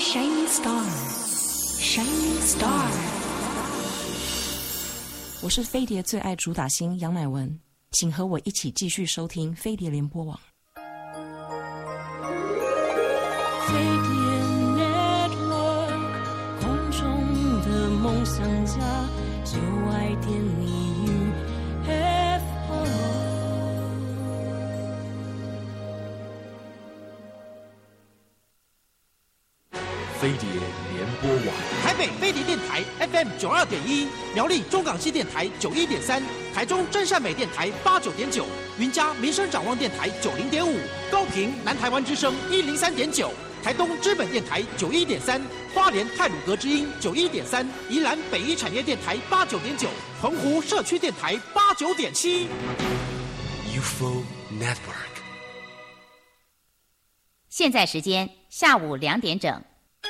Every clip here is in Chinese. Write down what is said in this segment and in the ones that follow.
shining star, shining star。我是飞碟最爱主打星杨乃文，请和我一起继续收听飞碟联播网。 飞碟 Network， 空中的梦想家，就爱点你 UFO。 飞碟联播网， 台北飞碟电台 FM 92.1，苗栗中港西电台91.3，台中真善美电台89.9，云嘉民生展望电台90.5，高屏南台湾之声103.9，台东知本电台91.3，花莲太鲁阁之音91.3，宜兰北一产业电台89.9，澎湖社区电台89.7。 UFO Network。 现在时间下午2点整。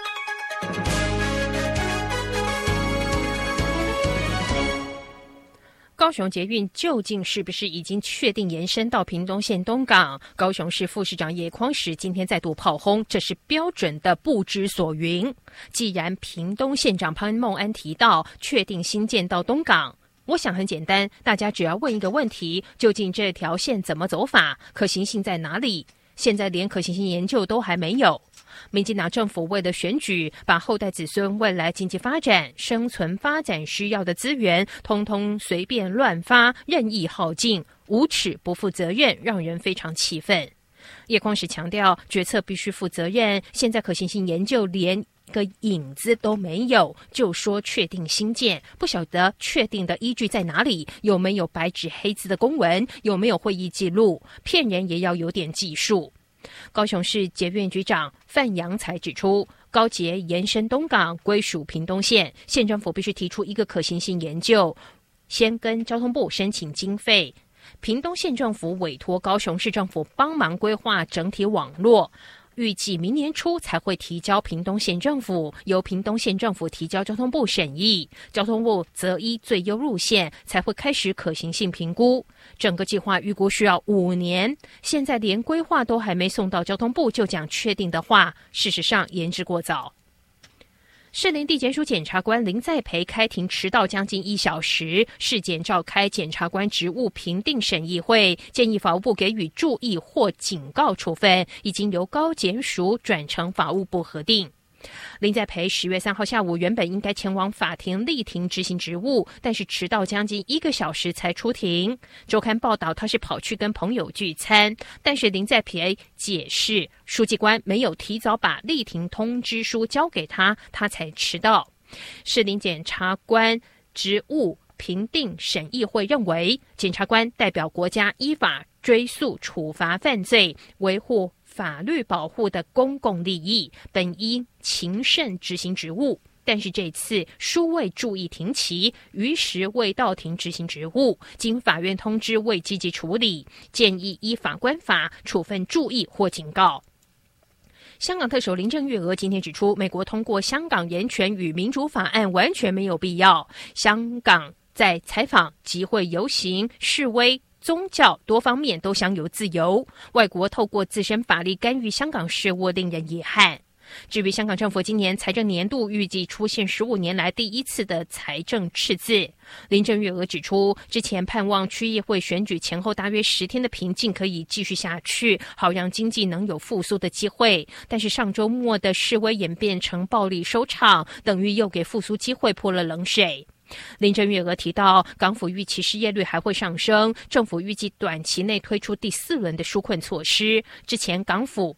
高雄捷运究竟是不是已经确定延伸到屏东县东港？高雄市副市长叶匡时今天再度炮轰，这是标准的不知所云。既然屏东县长潘孟安提到确定新建到东港，我想很简单，大家只要问一个问题：究竟这条线怎么走法？可行性在哪里？现在连可行性研究都还没有。民进党政府为了选举，把后代子孙未来经济发展、生存发展需要的资源，通通随便乱发，任意耗尽，无耻不负责任，让人非常气愤。叶匡时强调，决策必须负责任，现在可行性研究连个影子都没有，就说确定新建，不晓得确定的依据在哪里，有没有白纸黑字的公文，有没有会议记录，骗人也要有点技术。高雄市捷运局长范扬才指出，高捷延伸东港归属屏东县，县政府必须提出一个可行性研究，先跟交通部申请经费，屏东县政府委托高雄市政府帮忙规划整体网络，预计明年初才会提交屏东县政府，由屏东县政府提交交通部审议，交通部择依最优路线，才会开始可行性评估。整个计划预估需要5年，现在连规划都还没送到交通部就讲确定的话，事实上言之过早。士林地检署检察官林在培开庭迟到将近1小时，市检召开检察官职务评定审议会，建议法务部给予注意或警告处分，已经由高检署转成法务部核定。林在培10月3号下午原本应该前往法庭莅庭执行职务，但是迟到将近1个小时才出庭。周刊报道他是跑去跟朋友聚餐，但是林在培解释，书记官没有提早把莅庭通知书交给他，他才迟到。士林检察官职务评定审议会认为，检察官代表国家依法追诉处罚犯罪，维护法律保护的公共利益，本应勤慎执行职务，但是这次殊未注意停期，于时未到庭执行职务，经法院通知未积极处理，建议依法官法处分注意或警告。香港特首林郑月娥今天指出，美国通过香港人权与民主法案完全没有必要。香港在采访、集会、游行、示威、宗教多方面都享有自由，外国透过自身法律干预香港事务，令人遗憾。至于香港政府今年财政年度预计出现15年来第一次的财政赤字，林郑月娥指出，之前盼望区议会选举前后大约10天的平静可以继续下去，好让经济能有复苏的机会，但是上周末的示威演变成暴力收场，等于又给复苏机会泼了冷水。林郑月娥提到，港府预期失业率还会上升，政府预计短期内推出第4轮的纾困措施。之前港府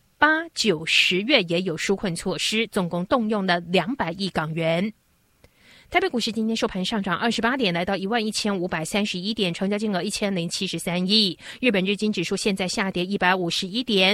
8、9、10月也有纾困措施，总共动用了200亿港元。台北股市今天收盘上涨28点，来到11531点，成交金额1073亿。日本日经指数现在下跌151点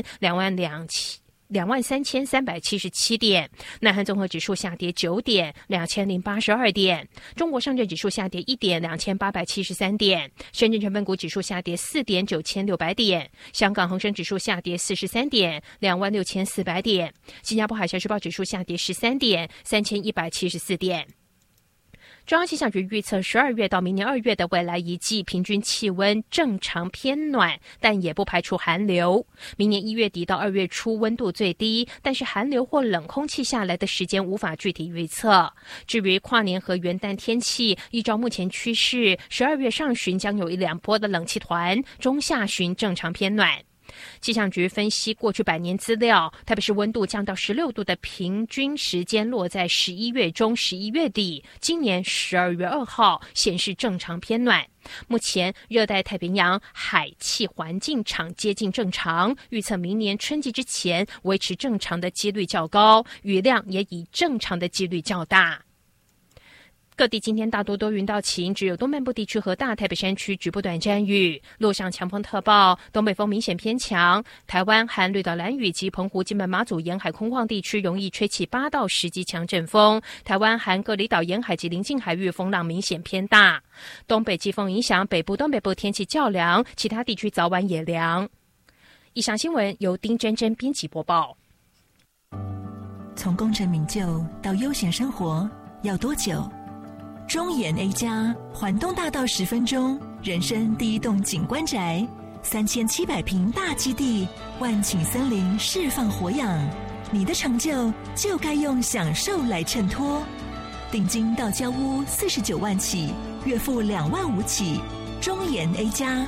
，23377点，南韩综合指数下跌9点，2082点，中国上证指数下跌1点，2873点，深圳成分股指数下跌4点，9600点，香港恒生指数下跌43点，26400点，新加坡海峡时报指数下跌13点，3174点。 中央气象局预测，12月到明年2月的未来一季平均气温正常偏暖，但也不排除寒流。明年1月底到2月初温度最低，但是寒流或冷空气下来的时间无法具体预测。至于跨年和元旦天气，依照目前趋势，12月上旬将有1-2波的冷气团，中下旬正常偏暖。气象局分析过去100年资料，特别是温度降到16度的平均时间落在11月中、11月底，今年12月2号显示正常偏暖。目前热带太平洋海气环境场接近正常，预测明年春季之前维持正常的几率较高，雨量也以正常的几率较大。各地今天大多多云到晴，只有东半部地区和大台北山区局部短暂雨，路上强风特报，东北风明显偏强。台湾含绿岛、兰屿及澎湖、金门、马祖沿海空旷地区容易吹起8到10级强阵风。台湾含各离岛沿海及邻近海域风浪明显偏大。东北季风影响北部、东北部天气较凉，其他地区早晚也凉。以上新闻由丁真真编辑播报。 从功成名就到悠闲生活要多久？中研 A 家环东大道10分钟，人生第一栋景观宅，3700平大基地，万顷森林释放活养，你的成就该用享受来衬托。顶金到交屋49万起，月付2万5起。中研 A 家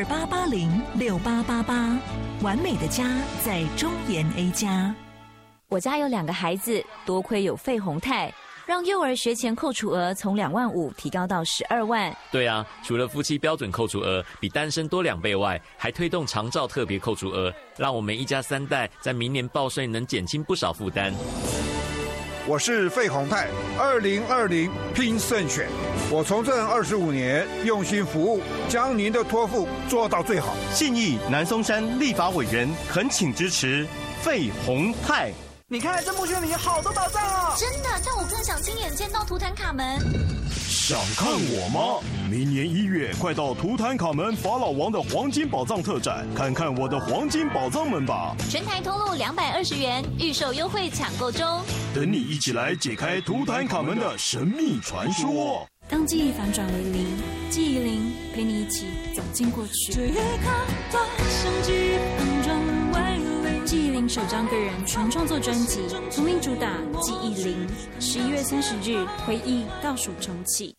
28806888，完美的家在中研 A 家。 我家有2个孩子，多亏有费鸿泰，让幼儿学前扣除额从2万5提高到12万。 对啊，除了夫妻标准扣除额比单身多2倍外，还推动长照特别扣除额，让我们一家3代在明年报税能减轻不少负担。 我是费鸿泰，2020拼胜选，我从政25年，用心服务，将您的托付做到最好。 信义南松山立法委员恳请支持费鸿泰。 你看这墓穴里好多宝藏哦！ 真的，但我更想亲眼见到图坦卡门。 想看我吗？明年1月快到图坦卡门法老王的黄金宝藏特展，看看我的黄金宝藏们吧！ 全台通路220元，预售优惠抢购中， 等你一起来解开图坦卡门的神秘传说。 当记忆反转为零，记忆零陪你一起走进过去。这一刻多想记忆反转为零。记忆零首张个人全创作专辑，同名主打《记忆零》，11月30日回忆倒数重启。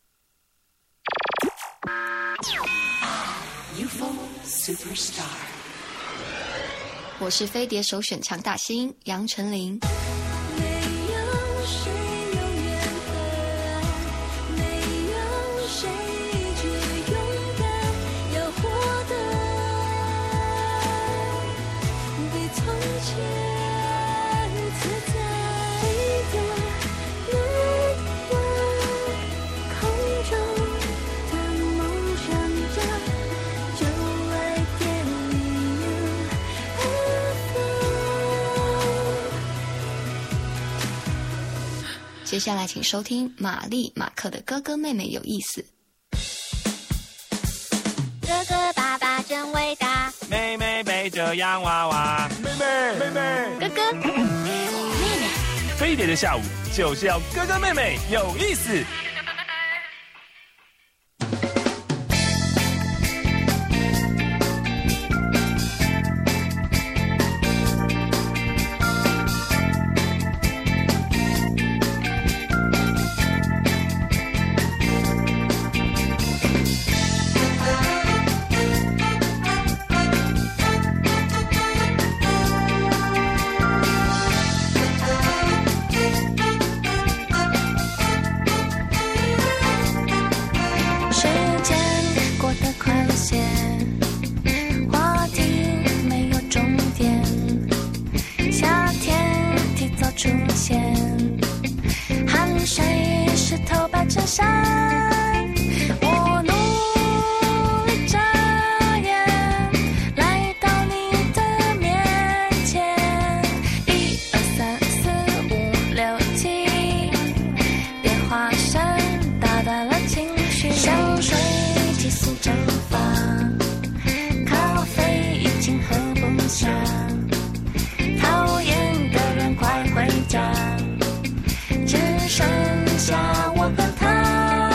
UFO Superstar， 我是飞碟首选强大星杨丞琳。接下来请收听玛丽马克的哥哥妹妹有意思。 哥哥爸爸真伟大， 妹妹背着洋娃娃， 妹妹哥哥妹妹。 飞碟的下午就是要哥哥妹妹有意思。 只剩下我和他。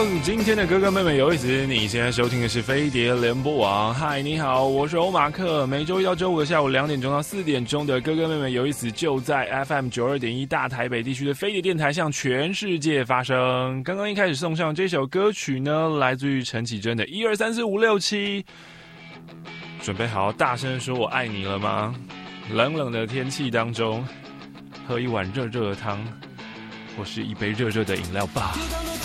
今天的哥哥妹妹有意思，你现在收听的是飞碟联播网。嗨，你好，我是欧马克。每周一到周五的下午2点钟到4点钟的哥哥妹妹有意思，就在 FM 92.1大台北地区的飞碟电台向全世界发声。刚刚一开始送上这首歌曲呢，来自于陈绮贞的1、2、3、4、5、6、7。准备好大声说我爱你了吗？冷冷的天气当中，喝一碗热热的汤，或是一杯热热的饮料吧。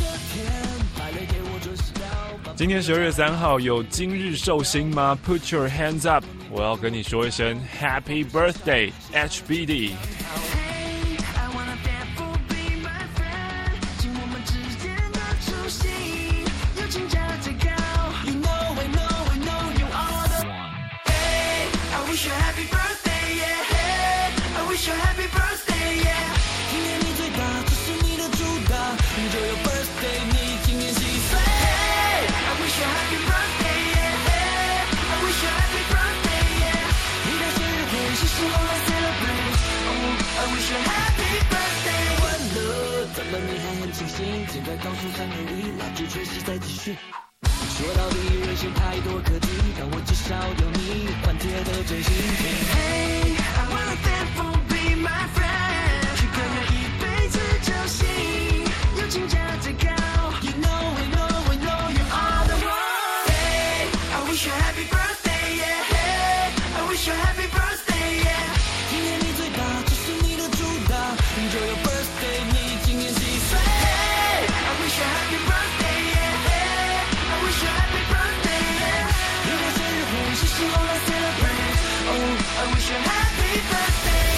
今天12月3号有今日寿星吗 ？Put your hands up！ 我要跟你说一声 Happy Birthday HBD。 现在倒数3而已，蜡烛却是在继续。说到底，人生太多课题，但我至少有你团结的真心。Hey, I wanna thank for be my friend， 许个愿一辈子交心，友情价最高。You know, we know, we know you are the one. Hey, I wish you happy birthday, yeah. Hey, I wish you happy birthday, yeah. 今年你最大，这是你的主打，就有 birthday， 你今年几岁？Happy birthday, yeah. I wish you happy birthday, yeah. 你的生日会是希望来 celebrate. Oh, I wish you happy birthday.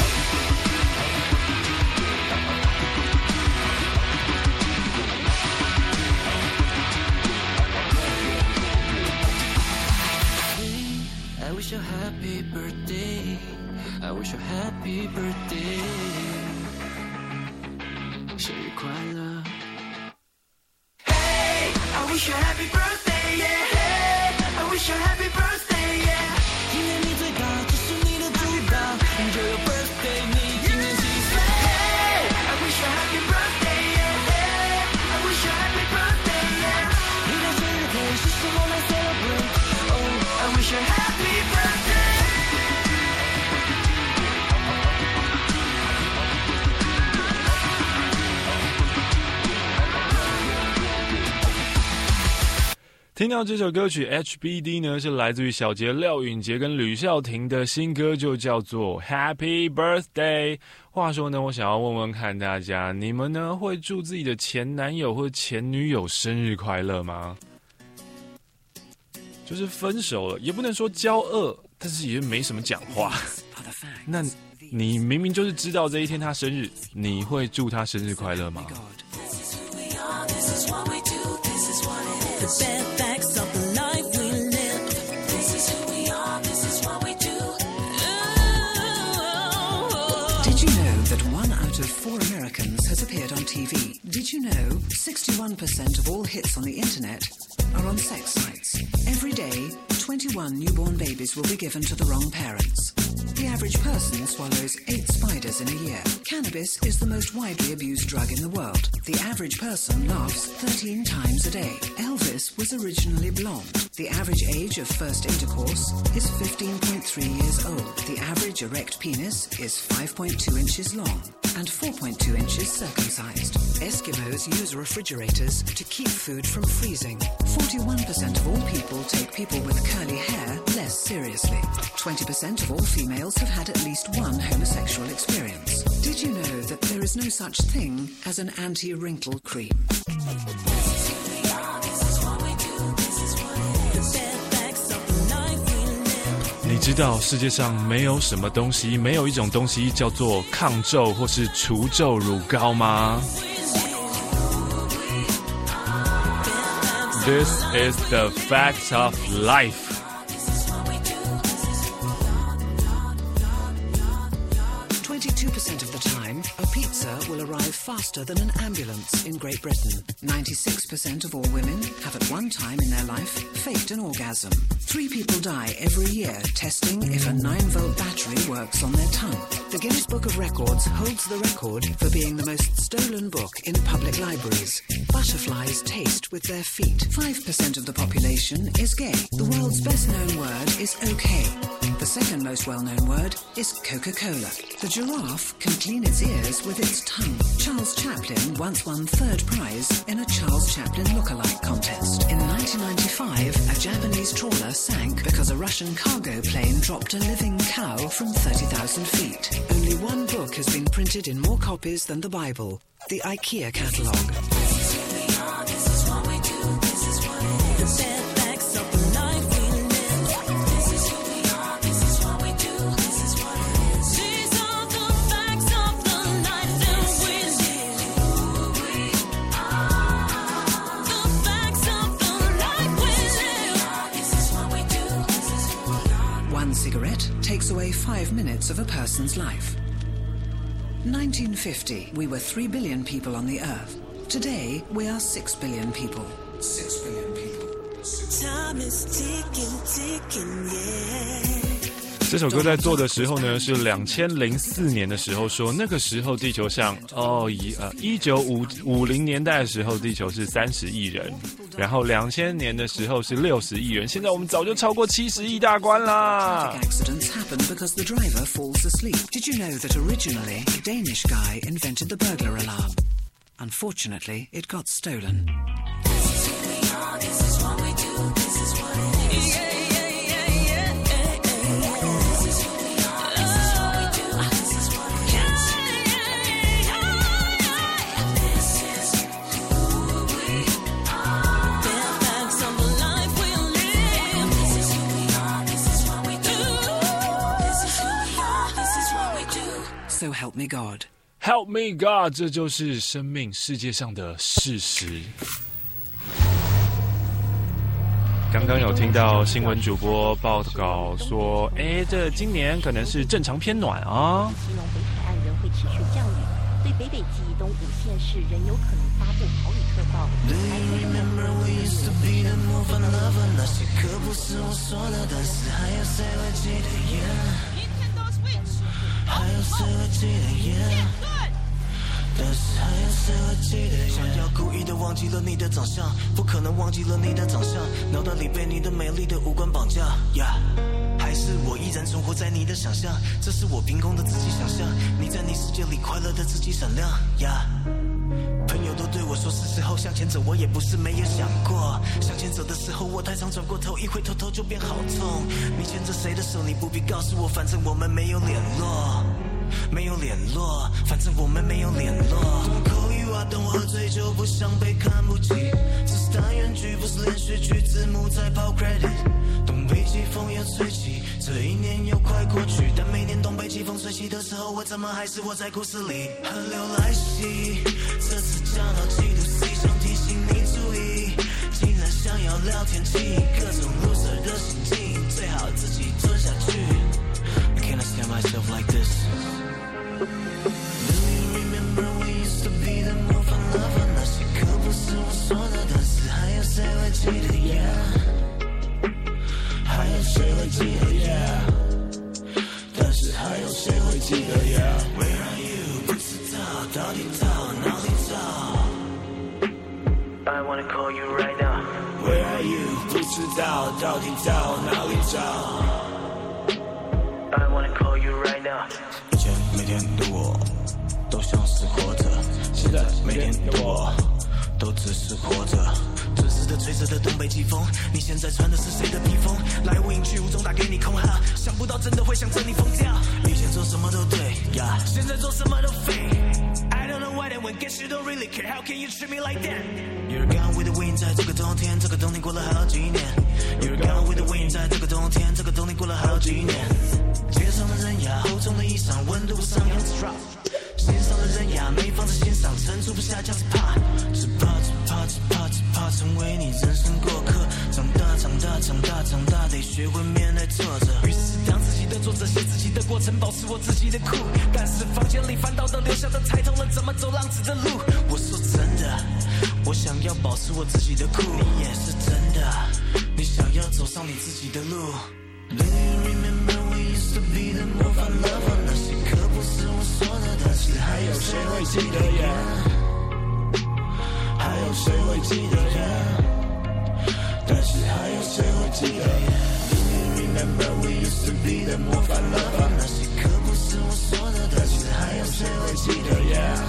I wish you happy birthday. I wish you happy birthday. 生日快乐。I wish you happy birthday, yeah. I wish you happy birthday, yeah. 今年你最大，这是你的主打，就有 birthday， 你今年几岁？ I wish you happy birthday, yeah. I wish you happy birthday, yeah. 你的生日会是什么来 celebrate? Oh, I wish you happy birthday. 听到这首歌曲 HBD 呢，是来自于小杰、廖允杰跟吕孝廷的新歌，就叫做 Happy Birthday。话说呢，我想要问问看大家，你们呢会祝自己的前男友或前女友生日快乐吗？就是分手了，也不能说交恶，但是也没什么讲话。那你明明就是知道这一天他生日，你会祝他生日快乐吗 ？Did you know that 1 out of 4 Americans has appeared on TV? Did you know 61% of all hits on the internet are on sex sites? Every day, 21 newborn babies will be given to the wrong parents. The average person swallows 8 spiders in a year. Cannabis is the most widely abused drug in the world. The average person laughs 13 times a day. Elvis was originally blonde. The average age of first intercourse is 15.3 years old. The average erect penis is 5.2 inches long and 4.2 inches circumcised. Eskimos use refrigerators to keep food from freezing. 41% of all people take people with curly hair less seriously. 20% of all females have had at least one homosexual experience. Did you know that there is no such thing as an anti-wrinkle cream? 你知道世界上没有什么东西，没有一种东西叫做抗皱或是除皱乳膏吗？ This is the facts of life. 22 92% of the time, a pizza will arrive faster than an ambulance in Great Britain. 96% of all women have at one time in their life faked an orgasm. 3 people die every year testing if a 9-volt battery works on their tongue. The Guinness Book of Records holds the record for being the most stolen book in public libraries. Butterflies taste with their feet. 5% of the population is gay. The world's best-known word is okay. The second most well-known word is Coca-Cola. The giraffe can clean its ears with its tongue. Charles Chaplin once won 3rd prize in a Charles Chaplin lookalike contest. In 1995, a Japanese trawler sank because a Russian cargo plane dropped a living cow from 30,000 feet. Only one book has been printed in more copies than the Bible, the IKEA catalogue. One cigarette takes away 5 minutes of a person's life. 1950, we were 3 billion people on the earth. Today, we are 6 billion people. 6 billion people. Time is ticking, ticking, yeah. 这首歌在做的时候呢，是2004年的时候说，那个时候地球上1950年代的时候，地球是30亿人，然后2000年的时候是60亿人，现在我们早就超过70亿大关啦。 Accidents happen because the driver falls asleep. Did you know that originally a Danish guy invented the burglar alarm? Unfortunately, it got stolen. So help me God. Help me God， 这就是生命世界上的事实。刚刚有听到新闻主播报告说，这今年可能是正常偏暖啊。 基隆北海岸仍会持续降雨，对北北基以东5县市仍有可能发布豪雨特报。 那些可不是我说的，但是还有谁会记得？还有谁会记得？但是还有谁会记得？想要故意的忘记了你的长相，不可能忘记了你的长相，脑袋里被你的美丽的五官绑架。还是我依然存活在你的想象，这是我凭空的自己想象，你在你世界里快乐的自己闪亮。朋友都对我说是时候向前走，我也不是没有想过。向前走的时候，我太常转过头，一回头头就变好痛。你牵着谁的手，你不必告诉我，反正我们没有联络，没有联络，反正我们没有联络。Don't call you out，等我喝醉就不想被看不起。这是单元剧，不是连续剧，字幕在跑 credit。东北季风又吹起，这一年又快过去，但每年东北季风吹起的时候，我怎么还是活在故事里？河流来袭，这次讲到嫉妒 C， 想提醒你注意，竟然想要聊天气，各种 loser 的心境，最好自己吞下去。I cannot stand myself like this. Do you remember we used to be the more fun lover？ 那些可不是我说的，但是还有谁会记得 ？Yeah， 还有谁会记得 ？Yeah， 但是还有谁会记得 ？Yeah，Where are you？ 不知道到底到哪里找 ？I wanna call you right now。Where are you？ 不知道到底到哪里找 ？I wanna call you right now。以前每天的我都像是活着，现在每天的我都只是活着。准时的吹着的东北季风，你现在穿的是谁的披风？来无影去无踪打给你空哈，想不到真的会想着你疯掉。以前做什么都对呀，现在做什么都废。I don't know why that one guess you don't really care. How can you treat me like that? You're gone with the wind， 在这个冬天，这个冬天过了好几年。You're gone with the wind， 在这个冬天，这个冬天过了好几年。街上的人呀，厚重的衣裳，温度不上扬着 drop。心上的人呀，没放在心上，承受不下这样子怕，只怕成为你人生过客。长大，得学会面对挫折。于是当自己的做着写自己的过程，保持我自己的酷。但是房间里翻到的留下的太痛了，怎么走浪子的路？我说真的，我想要保持我自己的酷。你也是真的，你想要走上你自己的路。Do you remember we used to be the more fun lover？ 那些可不是我说的，但是还有谁会记得呀？还有谁会记得呀？但是还有谁会记得呀？ Do you remember we used to be the more fun lover？ 那些可不是我说的，但是还有谁会记得呀？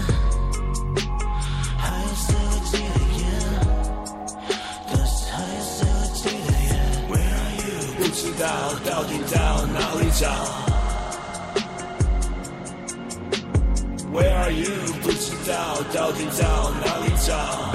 还有谁会记得呀？但是还有谁会记得呀 ？Where are you？ 不知道到底到哪里找 ？Where are you？ 不知道到底到哪里找？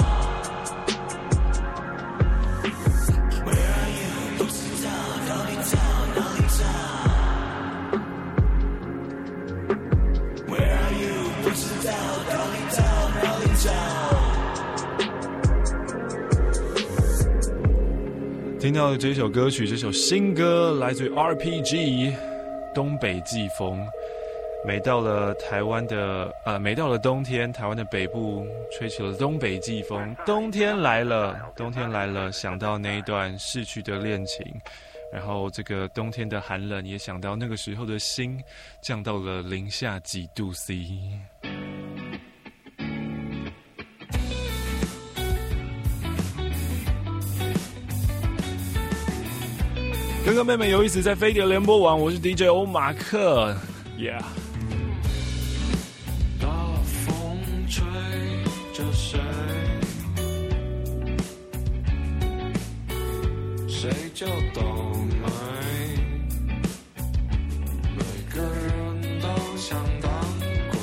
听到的这首歌曲，这首新歌来自于 RPG 东北季风。每到了冬天，台湾的北部吹起了东北季风。冬天来了，想到那一段逝去的恋情，然后这个冬天的寒冷，也想到那个时候的心降到了零下几度 C。哥哥妹妹有意思，在飞碟联播网，我是 DJ 欧马克 ，Yeah。 大风吹着谁，谁就倒霉。每个人都想当鬼，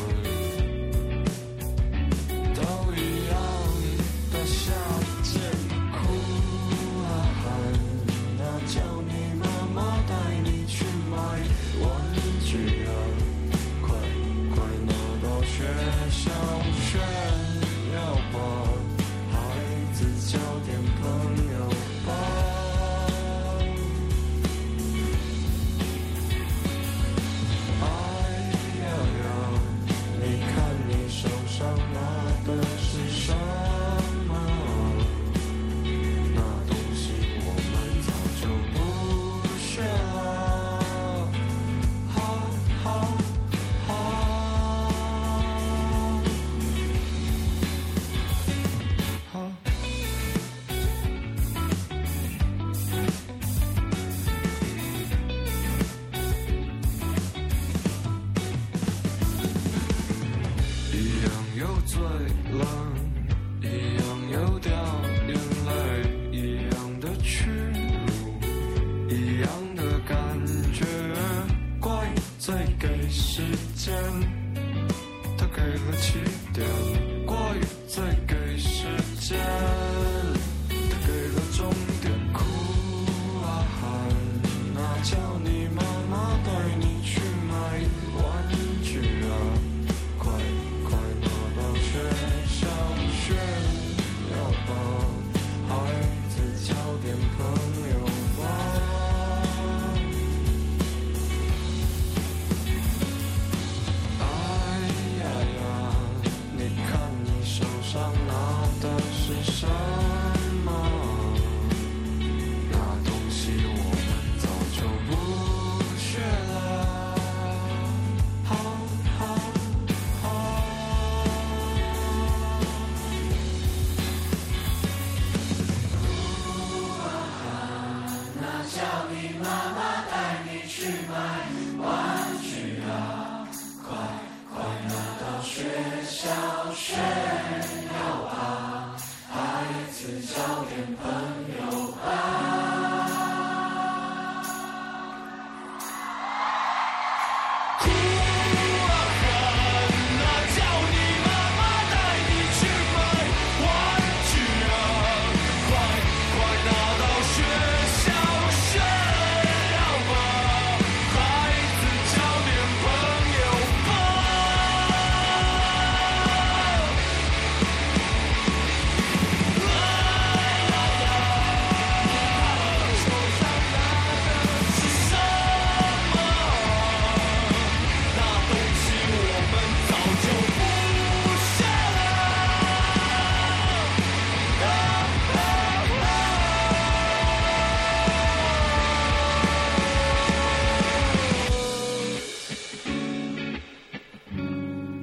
都一样的夏天，哭啊喊啊叫你。 妈带你去买玩具啊，快快拿到学校炫耀吧，孩子交点朋友吧。哎呀呀，你看你手上拿的是什么？那东西我们早就不。 学了，好，好，好，好。一样又醉了，一样又掉眼泪，一样的屈辱，一样。 感觉怪罪给时间，他给了起点；怪罪给时间，他给了终点。哭啊喊啊，叫你妈妈带你去买玩具啊，快快拿到学校炫耀吧，孩子交点朋友吧。 手上拿的是什么？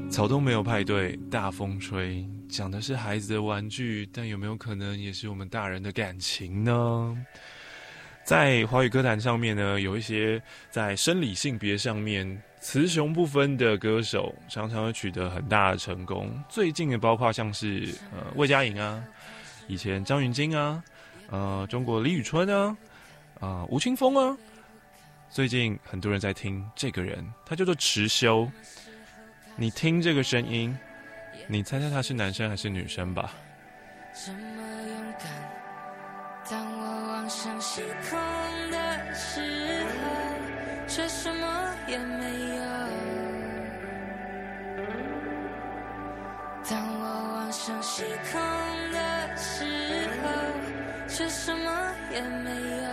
草东没有派对，大风吹，讲的是孩子的玩具，但有没有可能也是我们大人的感情呢？在华语歌坛上面呢，有一些在生理性别上面雌雄不分的歌手，常常会取得很大的成功。最近的包括像是魏佳莹啊，以前张芸京啊，中国李宇春啊，吴青峰啊。最近很多人在听这个人，他叫做池修。你听这个声音，你猜猜他是男生还是女生吧？ 这么勇敢，当我望向星空的时候，却什么也没有。当我望向星空的时候，却什么也没有。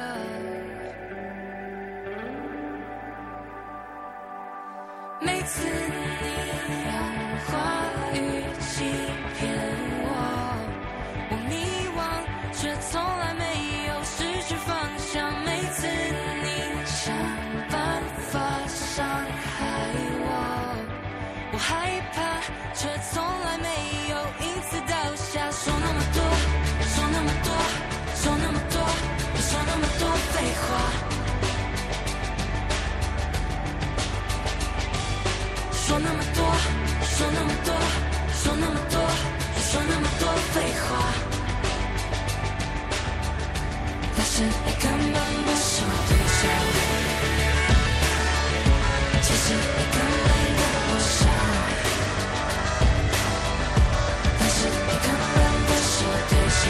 每次你用话语欺骗我迷惘，却从来没有失去方向。每次你想办法伤害我害怕，却从来没有因此倒下。说那么多，说那么多，说那么多，说那么多废话。说那么多，说那么多，说那么多，说那么多废话，但是你根本不是我对手，其实你根本跟我傻，但是你根本不是我对手，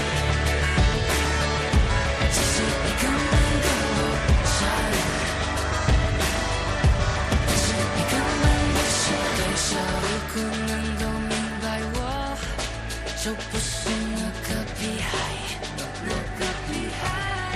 其实你根本跟我傻，但是你根本如果能够明白我，就不是那个屁孩，那个屁孩。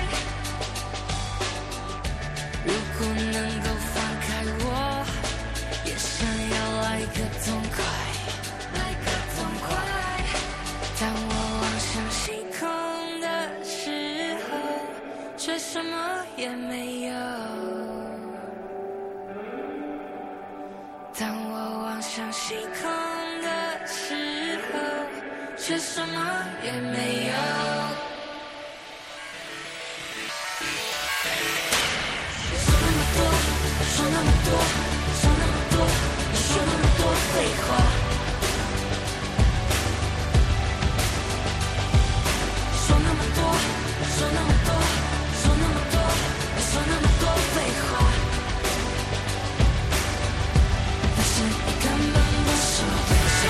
如果能够放开我，也想要来个痛快，来个痛快。当我望向星空的时候，却什么也没有。当我望向星空的时候，却什么也没有。说那么多，说那么多，说那么多，说那么多废话。说那么多，说那么多，说那么多，说那么多废话。你根本不是我对手，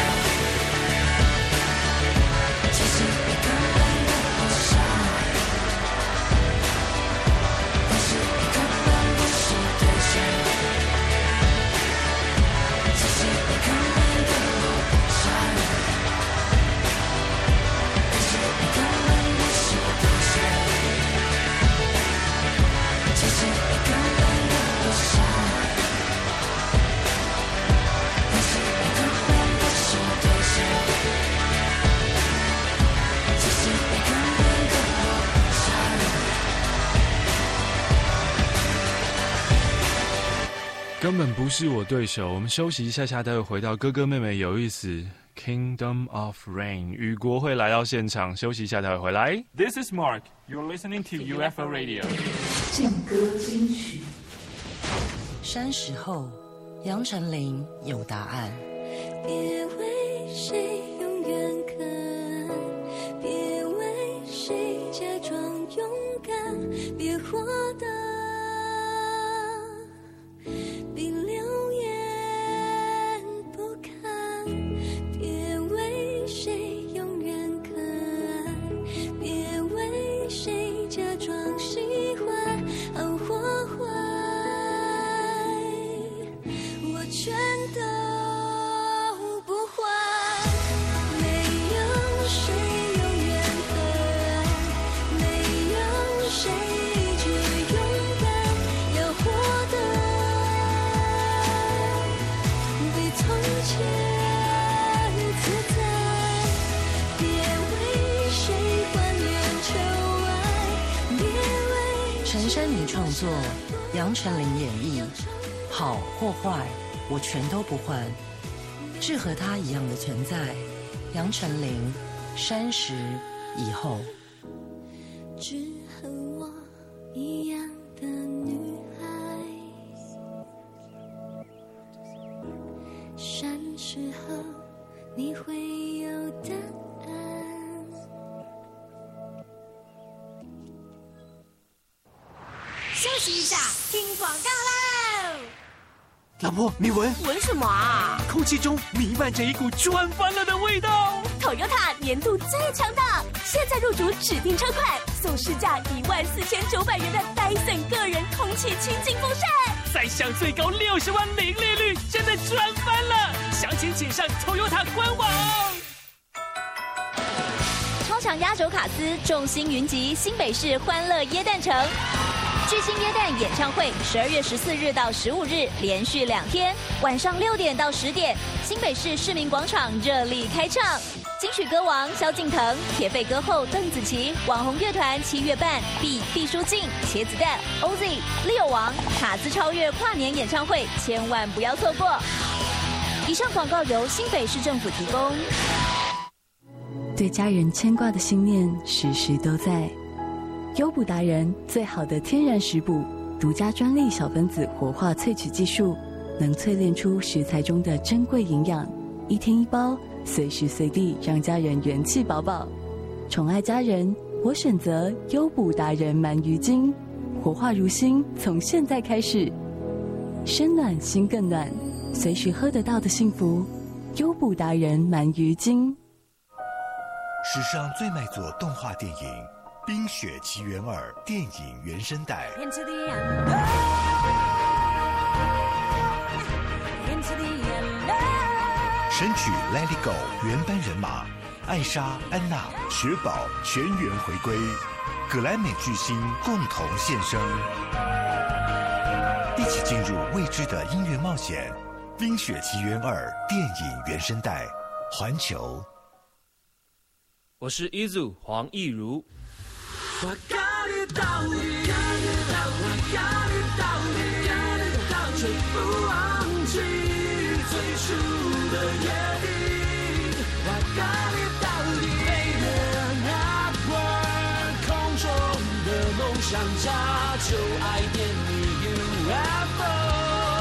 其实你根本跟我傻，但是你根本不是我对手，其实你根本跟我傻，但是你根本不是我对手，其实你根本跟我傻。 根本不是我对手。我们休息一下下，待会回到哥哥妹妹有意思。Kingdom of Rain， 雨国会来到现场，休息一下，待会回来。 This is Mark. You're listening to UFO Radio. 劲歌金曲。 山石后，杨丞琳有答案。 别为谁永远可爱，别为谁假装勇敢，别活得比流言不堪，别为谁永远可爱，别为谁假装喜欢，好或坏，我全都不换。没有谁永远可爱，没有谁一直勇敢，要活得比从前自在，别为谁还原旧爱，别为陈珊妮创作，杨丞琳演绎，好或坏，我全都不换。 是和他一样的存在。杨丞琳，30以后。 只和我一样的女孩，30后你会有答案。 休息一下，听广告喽！ 老婆，你闻什么啊？ 空气中弥漫着一股赚翻了的味道。 Toyota 年度最强大，现在入主指定车款，送市价14900元的戴森个人空气清净风扇， 再享最高60万零利率，真的赚翻了！详情请上 Toyota 官网。 超强压轴卡司，众星云集，新北市欢乐耶诞城。巨星耶诞演唱会12月14日到15日，连续2天，晚上6点到10点，新北市市民广场热力开唱。金曲歌王萧敬腾、铁肺歌后邓紫棋、网红乐团7月半、毕书尽、茄子蛋、OZ、Leo 王、卡司超越跨年演唱会，千万不要错过。以上广告由新北市政府提供。 对家人牵挂的心念时时都在。优补达人最好的天然食补，独家专利小分子活化萃取技术，能淬炼出食材中的珍贵营养，1天1包，随时随地让家人元气饱饱。宠爱家人，我选择优补达人鳗鱼精，活化如新，从现在开始，身暖心更暖，随时喝得到的幸福。优补达人鳗鱼精。 史上最卖座动画电影《冰雪奇缘2》电影原声带。神曲《Let It Go》原班人马，艾莎、安娜、雪宝全员回归，格莱美巨星共同现身，一起进入未知的音乐冒险。《冰雪奇缘2》电影原声带，环球。 我是Izu黄义儒。 我告你道理，我告你道理，却不忘记最初的约定。我告你道理，那块空中的梦想家，就爱点你 UFO。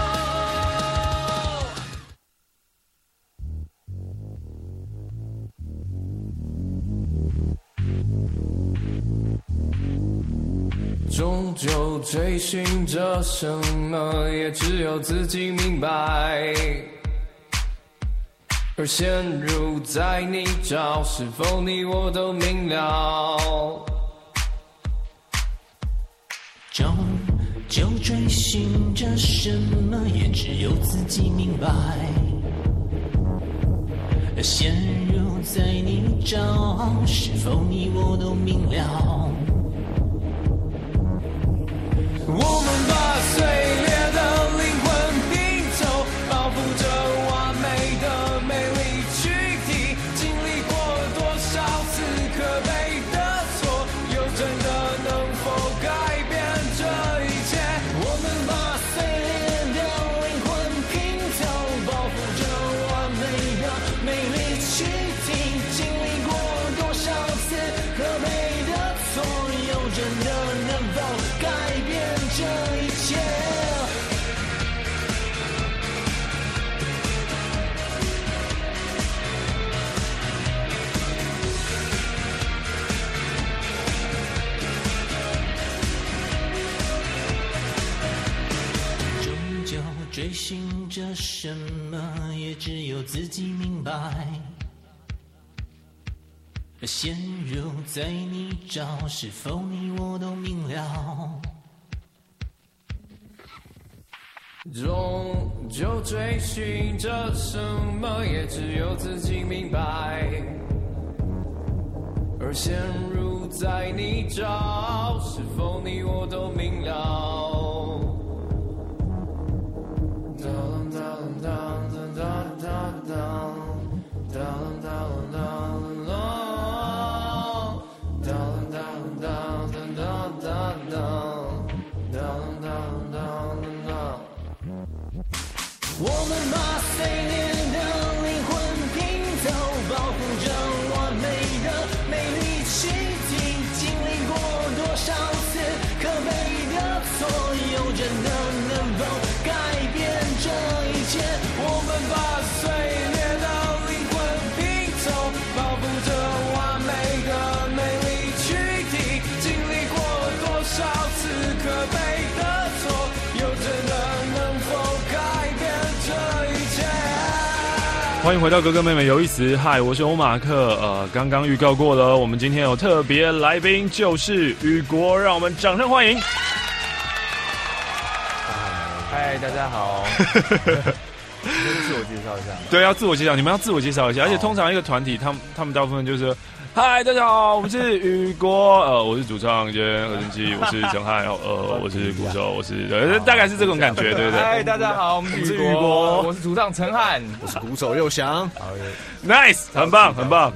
终究追寻着什么，也只有自己明白。而陷入在泥沼，是否你我都明了？ 终究追寻着什么，也只有自己明白。而陷入在泥沼，是否你我都明了？ 我们把碎裂的灵魂拼凑，包覆着完美的美丽躯体。经历过多少次可悲的错，又真的能否改变这一切？我们把碎裂的灵魂拼凑，包覆着完美的美丽躯体。经历过多少次可悲的错，又真的能否改变这一切？终究追寻着什么，也只有自己明白。而陷入在泥沼，是否你我都明了？ 终究追寻着什么，也只有自己明白。而陷入在泥沼，是否你我都明了？我们把碎裂的灵欢迎回到哥哥妹妹有意思，嗨，我是欧马克。刚刚预告过了，我们今天有特别来宾，就是雨果，让我们掌声欢迎。 嗨，大家好。自我介绍一下。 对，要自我介绍，你们要自我介绍一下。而且通常一个团体，他们大部分就是，嗨，大家好，我们是雨果，我是主唱兼合成器，我是陈汉，我是鼓手，我是大概是这种感觉，对不对？ 嗨，大家好，我们是雨果，我是主唱陈汉， 我是鼓手佑翔。 好 ，nice， 很棒，很棒。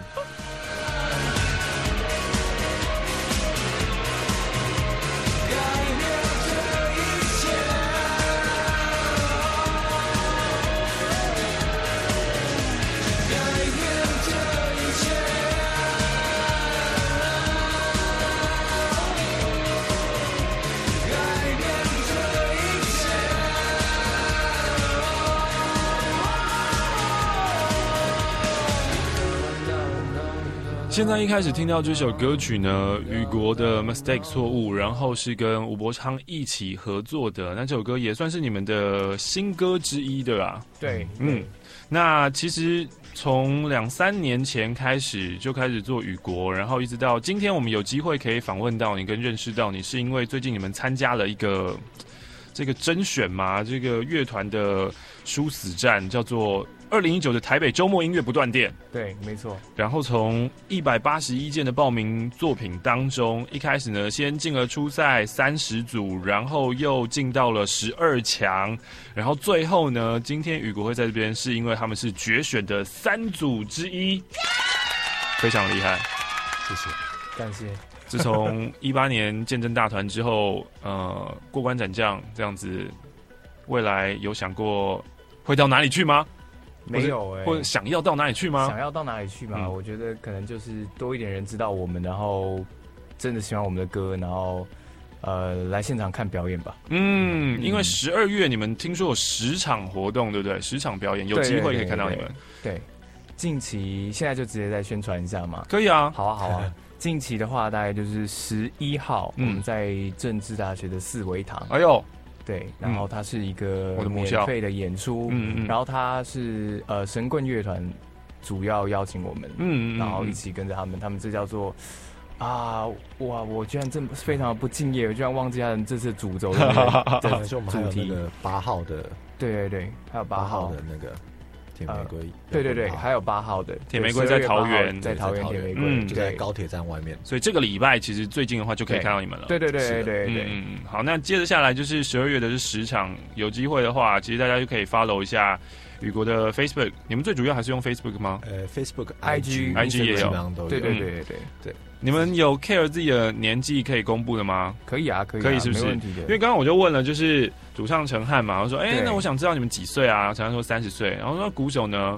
现在一开始听到这首歌曲呢，雨果的 Mistake 错误，然后是跟吴伯昌一起合作的，那这首歌也算是你们的新歌之一，对吧？ 对， 那其实从2-3年前开始就开始做雨果，然后一直到今天我们有机会可以访问到你跟认识到你，是因为最近你们参加了一个这个甄选嘛，这个乐团的殊死战，叫做2019的台北周末音乐不断电。 对，没错。 然后从181件的报名作品当中，一开始呢先进了初赛30组，然后又进到了12强，然后最后呢，今天雨果会在这边，是因为他们是决选的3组之一，非常厉害， 谢谢， 感谢。 自从18年见证大团之后，过关斩将这样子，未来有想过会到哪里去吗？ 没有或者想要到哪里去吗？ 想要到哪里去吗？我觉得可能就是多一点人知道我们，然后真的喜欢我们的歌，然后来现场看表演吧。 因为12月你们听说有10场活动，对不对10场表演，有机会可以看到你们。 对，近期现在就直接再宣传一下嘛。 可以啊， 好啊，好啊。近期的话，大概就是11号，我们在政治大学的四维堂。 哎呦。 对，然后它是一个免费的演出，然后它是神棍乐团主要邀请我们，然后一起跟着他们这叫做我居然真非常不敬业，我居然忘记他们这次主轴的主题。 那个8号的， 对，还有8号的那个。铁玫瑰， 对，还有8号的铁玫瑰在桃园， 在桃园铁玫瑰， 就在高铁站外面。 所以这个礼拜其实最近的话就可以看到你们了。 对， 好，那接着下来就是12月的是10场，有机会的话，其实大家就可以 follow 一下雨果的 Facebook。你们最主要还是用 Facebook 吗 ？Facebook、IG 也有， 对。 你们有 care 自己的年纪可以公布的吗？ 可以啊，可以， 是不是？ 没问题的。 因为刚刚我就问了，就是主唱陈汉嘛，我说，那我想知道你们几岁啊？陈汉说30岁，然后说鼓手呢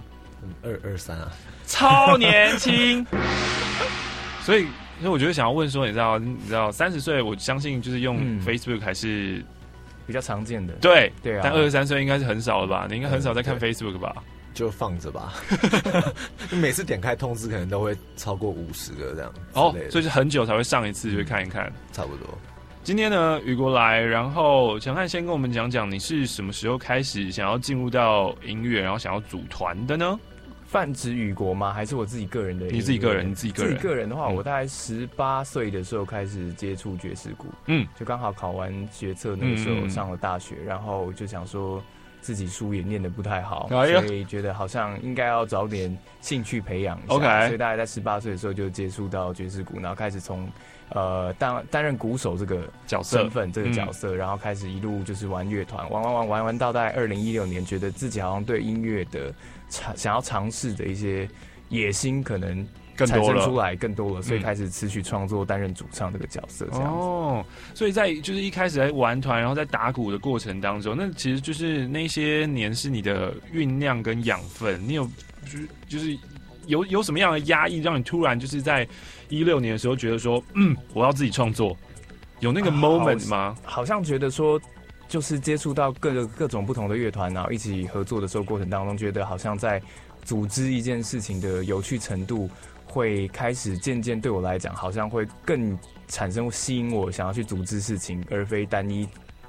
？23啊， 超年轻。所以我觉得想要问说，你知道30岁，我相信就是用 Facebook 还是比较常见的。 对啊， 但23岁应该是很少了吧？你应该很少在看 Facebook 吧？ 就放着吧，每次点开通知可能都会超过50个这样。 所以是很久才会上一次，就会看一看。 差不多。 今天呢，雨果来，然后陈汉先跟我们讲讲，你是什么时候开始想要进入到音乐，然后想要组团的呢？ 泛指雨果吗？还是我自己个人的？ 你自己个人的话，我大概18岁的时候开始接触爵士鼓，就刚好考完学测那个时候上了大学，然后就想说。自己书也念得不太好，所以觉得好像应该要找点兴趣培养一下，所以大概在18岁的时候就接触到爵士鼓，然后开始从担任鼓手这个身份这个角色，然后开始一路就是玩乐团，玩到大概2016年，觉得自己好像对音乐的想要尝试的一些野心可能产生出来更多了，所以开始词曲创作，担任主唱这个角色这样子。 所以在就是一开始在玩团，然后在打鼓的过程当中，那其实就是那些年是你的酝酿跟养分。你有就是有什么样的压抑，让你突然就是在16年的时候觉得说，我要自己创作，有那个 moment 吗？ 好像觉得说。就是接触到各种不同的乐团，然后一起合作的时候过程当中，觉得好像在组织一件事情的有趣程度，会开始渐渐对我来讲，好像会更产生吸引我想要去组织事情，而非单一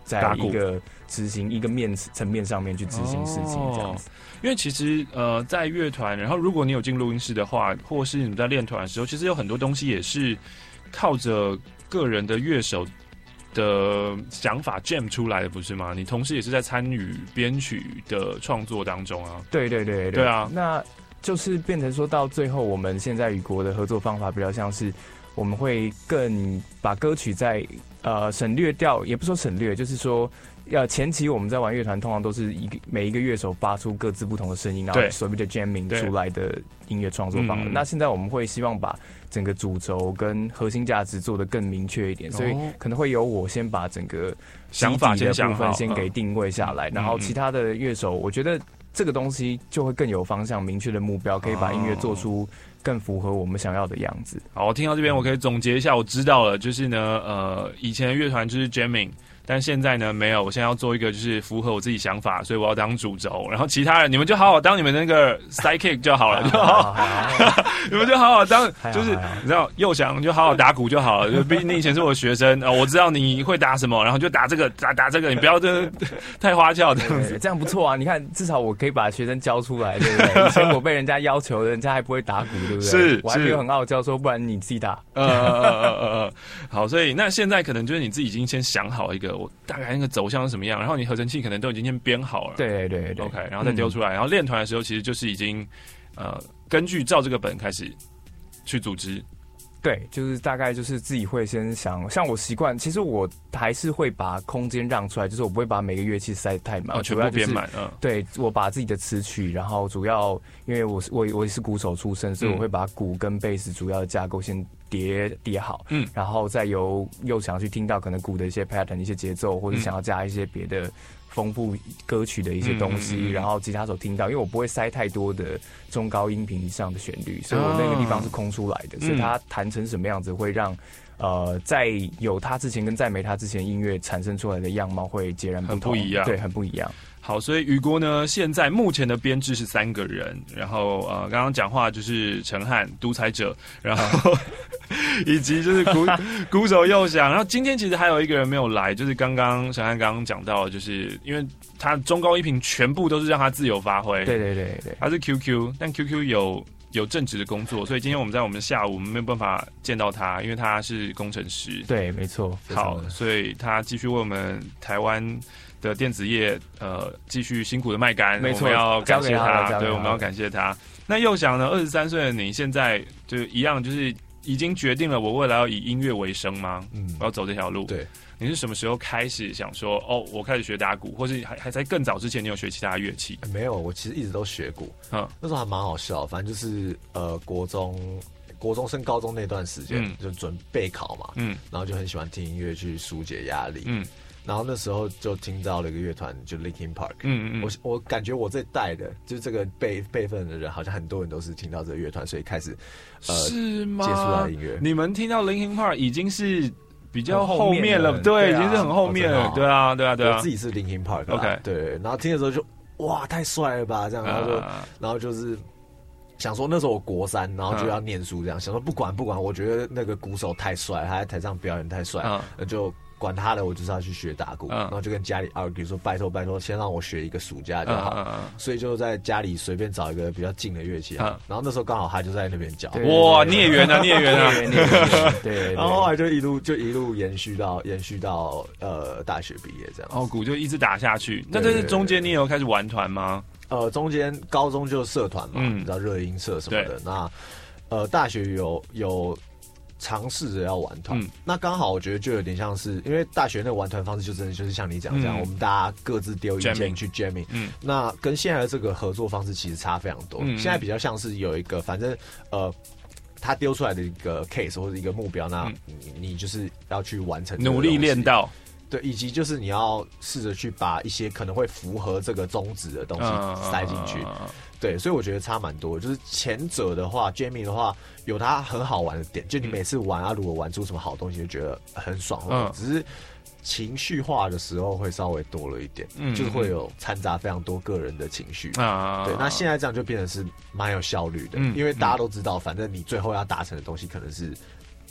在一个执行一个层面上面去执行事情这样子。 因为其实在乐团，然后如果你有进录音室的话，或是你们在练团的时候，其实有很多东西也是靠着个人的乐手的想法 jam 出来的，不是吗？你同时也是在参与编曲的创作当中啊。 对啊， 那就是变成说到最后，我们现在与国的合作方法比较像是，我们会更把歌曲在省略掉，也不说省略，就是说。前期我们在玩乐团，通常都是每一个乐手发出各自不同的声音，然后所谓的 jamming 出来的音乐创作方法。那现在我们会希望把整个主轴跟核心价值做得更明确一点，所以可能会由我先把整个想法的部分先给定位下来，然后其他的乐手，我觉得这个东西就会更有方向、明确的目标，可以把音乐做出更符合我们想要的样子。 好，我听到这边，我可以总结一下，我知道了，就是呢，以前的乐团就是 jamming。但现在呢，没有，我现在要做一个就是符合我自己想法，所以我要当主轴，然后其他人你们就好好当你们那个 sidekick 就好了，就好，你们就好好当，就是你知道佑翔就好好打鼓就好了，毕竟你以前是我的学生，我知道你会打什么，然后就打这个打这个，你不要真的太花俏这样子， 这样不错啊！你看，至少我可以把学生教出来，对不对？以前我被人家要求，人家还不会打鼓，对不对？ 是， 我还没有很傲娇说，不然你自己打。 好，所以那现在可能就是你自己已经先想好一个。我大概那个走向是什么样，然后你合成器可能都已经先编好了， 对 ，OK， 然后再丢出来，然后练团的时候其实就是已经根据照这个本开始去组织， 对，就是大概就是自己会先想，像我习惯，其实我还是会把空间让出来，就是我不会把每个乐器塞太满， 全部编满， 对，我把自己的词曲，然后主要因为我也是鼓手出身，所以我会把鼓跟贝斯主要的架构先叠好，然后再由又想去听到可能鼓的一些 pattern、一些节奏，或者想要加一些别的丰富歌曲的一些东西，然后吉他手听到，因为我不会塞太多的中高音频以上的旋律，所以我那个地方是空出来的，所以它弹成什么样子会让在有它之前跟在没它之前音乐产生出来的样貌会截然不同， 很不一样， 对，很不一样。 好，所以雨国呢，现在目前的编制是3个人，然后刚刚讲话就是陈汉独裁者，然后以及就是鼓手佑翔，然后今天其实还有一个人没有来，就是刚刚陈汉刚刚讲到，就是因为他中高音频全部都是让他自由发挥， 对， 他是 QQ， 但 QQ 有正职的工作，所以今天我们在我们下午我们没有办法见到他，因为他是工程师， 对，没错。 好，所以他继续为我们台湾的电子业继续辛苦的卖干， 没错， 我们要感谢他，对，我们要感谢他。那佑翔呢？23岁的你现在就一样，就是已经决定了我未来要以音乐为生吗？我要走这条路。 对， 你是什么时候开始想说我开始学打鼓，或是还在更早之前你有学其他乐器？ 没有，我其实一直都学鼓。那时候还蛮好笑，反正就是国中升高中那段时间，就准备考嘛，然后就很喜欢听音乐去疏解压力，然后那时候就听到了一个乐团，就 Linkin Park，我感觉我这代的，就是这个辈分的人，好像很多人都是听到这个乐团，所以开始是吗？ 接触到音乐。 你们听到 Linkin Park 已经是比较后面了，对，已经是很后面了，对啊。 我自己是 Linkin Park，OK， 对，然后听的时候就哇，太帅了吧，这样，然后就是想说那时候我国3，然后就要念书，这样想说不管，我觉得那个鼓手太帅，他在台上表演太帅，那就管他的，我就是要去学打鼓，然后就跟家里argue说拜托，先让我学一个暑假就好，所以就在家里随便找一个比较近的乐器，然后那时候刚好他就在那边教， 哇，孽缘啊， 对，然后后来就一路延续到大学毕业这样， 鼓就一直打下去。那这是中间你也有开始玩团吗？ 中间高中就社团嘛，你知道热音社什么的，那大学有尝试着要玩团，那刚好我觉得就有点像是，因为大学那个玩团方式就真的就是像你讲这样，我们大家各自丢意见去 jamming，那跟现在的这个合作方式其实差非常多。现在比较像是有一个，反正他丢出来的一个 case 或者一个目标，那你就是要去完成， 努力练到。 对，以及就是你要试着去把一些可能会符合这个宗旨的东西塞进去。对，所以我觉得差蛮多。就是前者的话 ，jamming 的话，有它很好玩的点，就你每次玩如果玩出什么好东西，就觉得很爽。只是情绪化的时候会稍微多了一点，就是会有掺杂非常多个人的情绪。对，那现在这样就变成是蛮有效率的，因为大家都知道，反正你最后要达成的东西可能是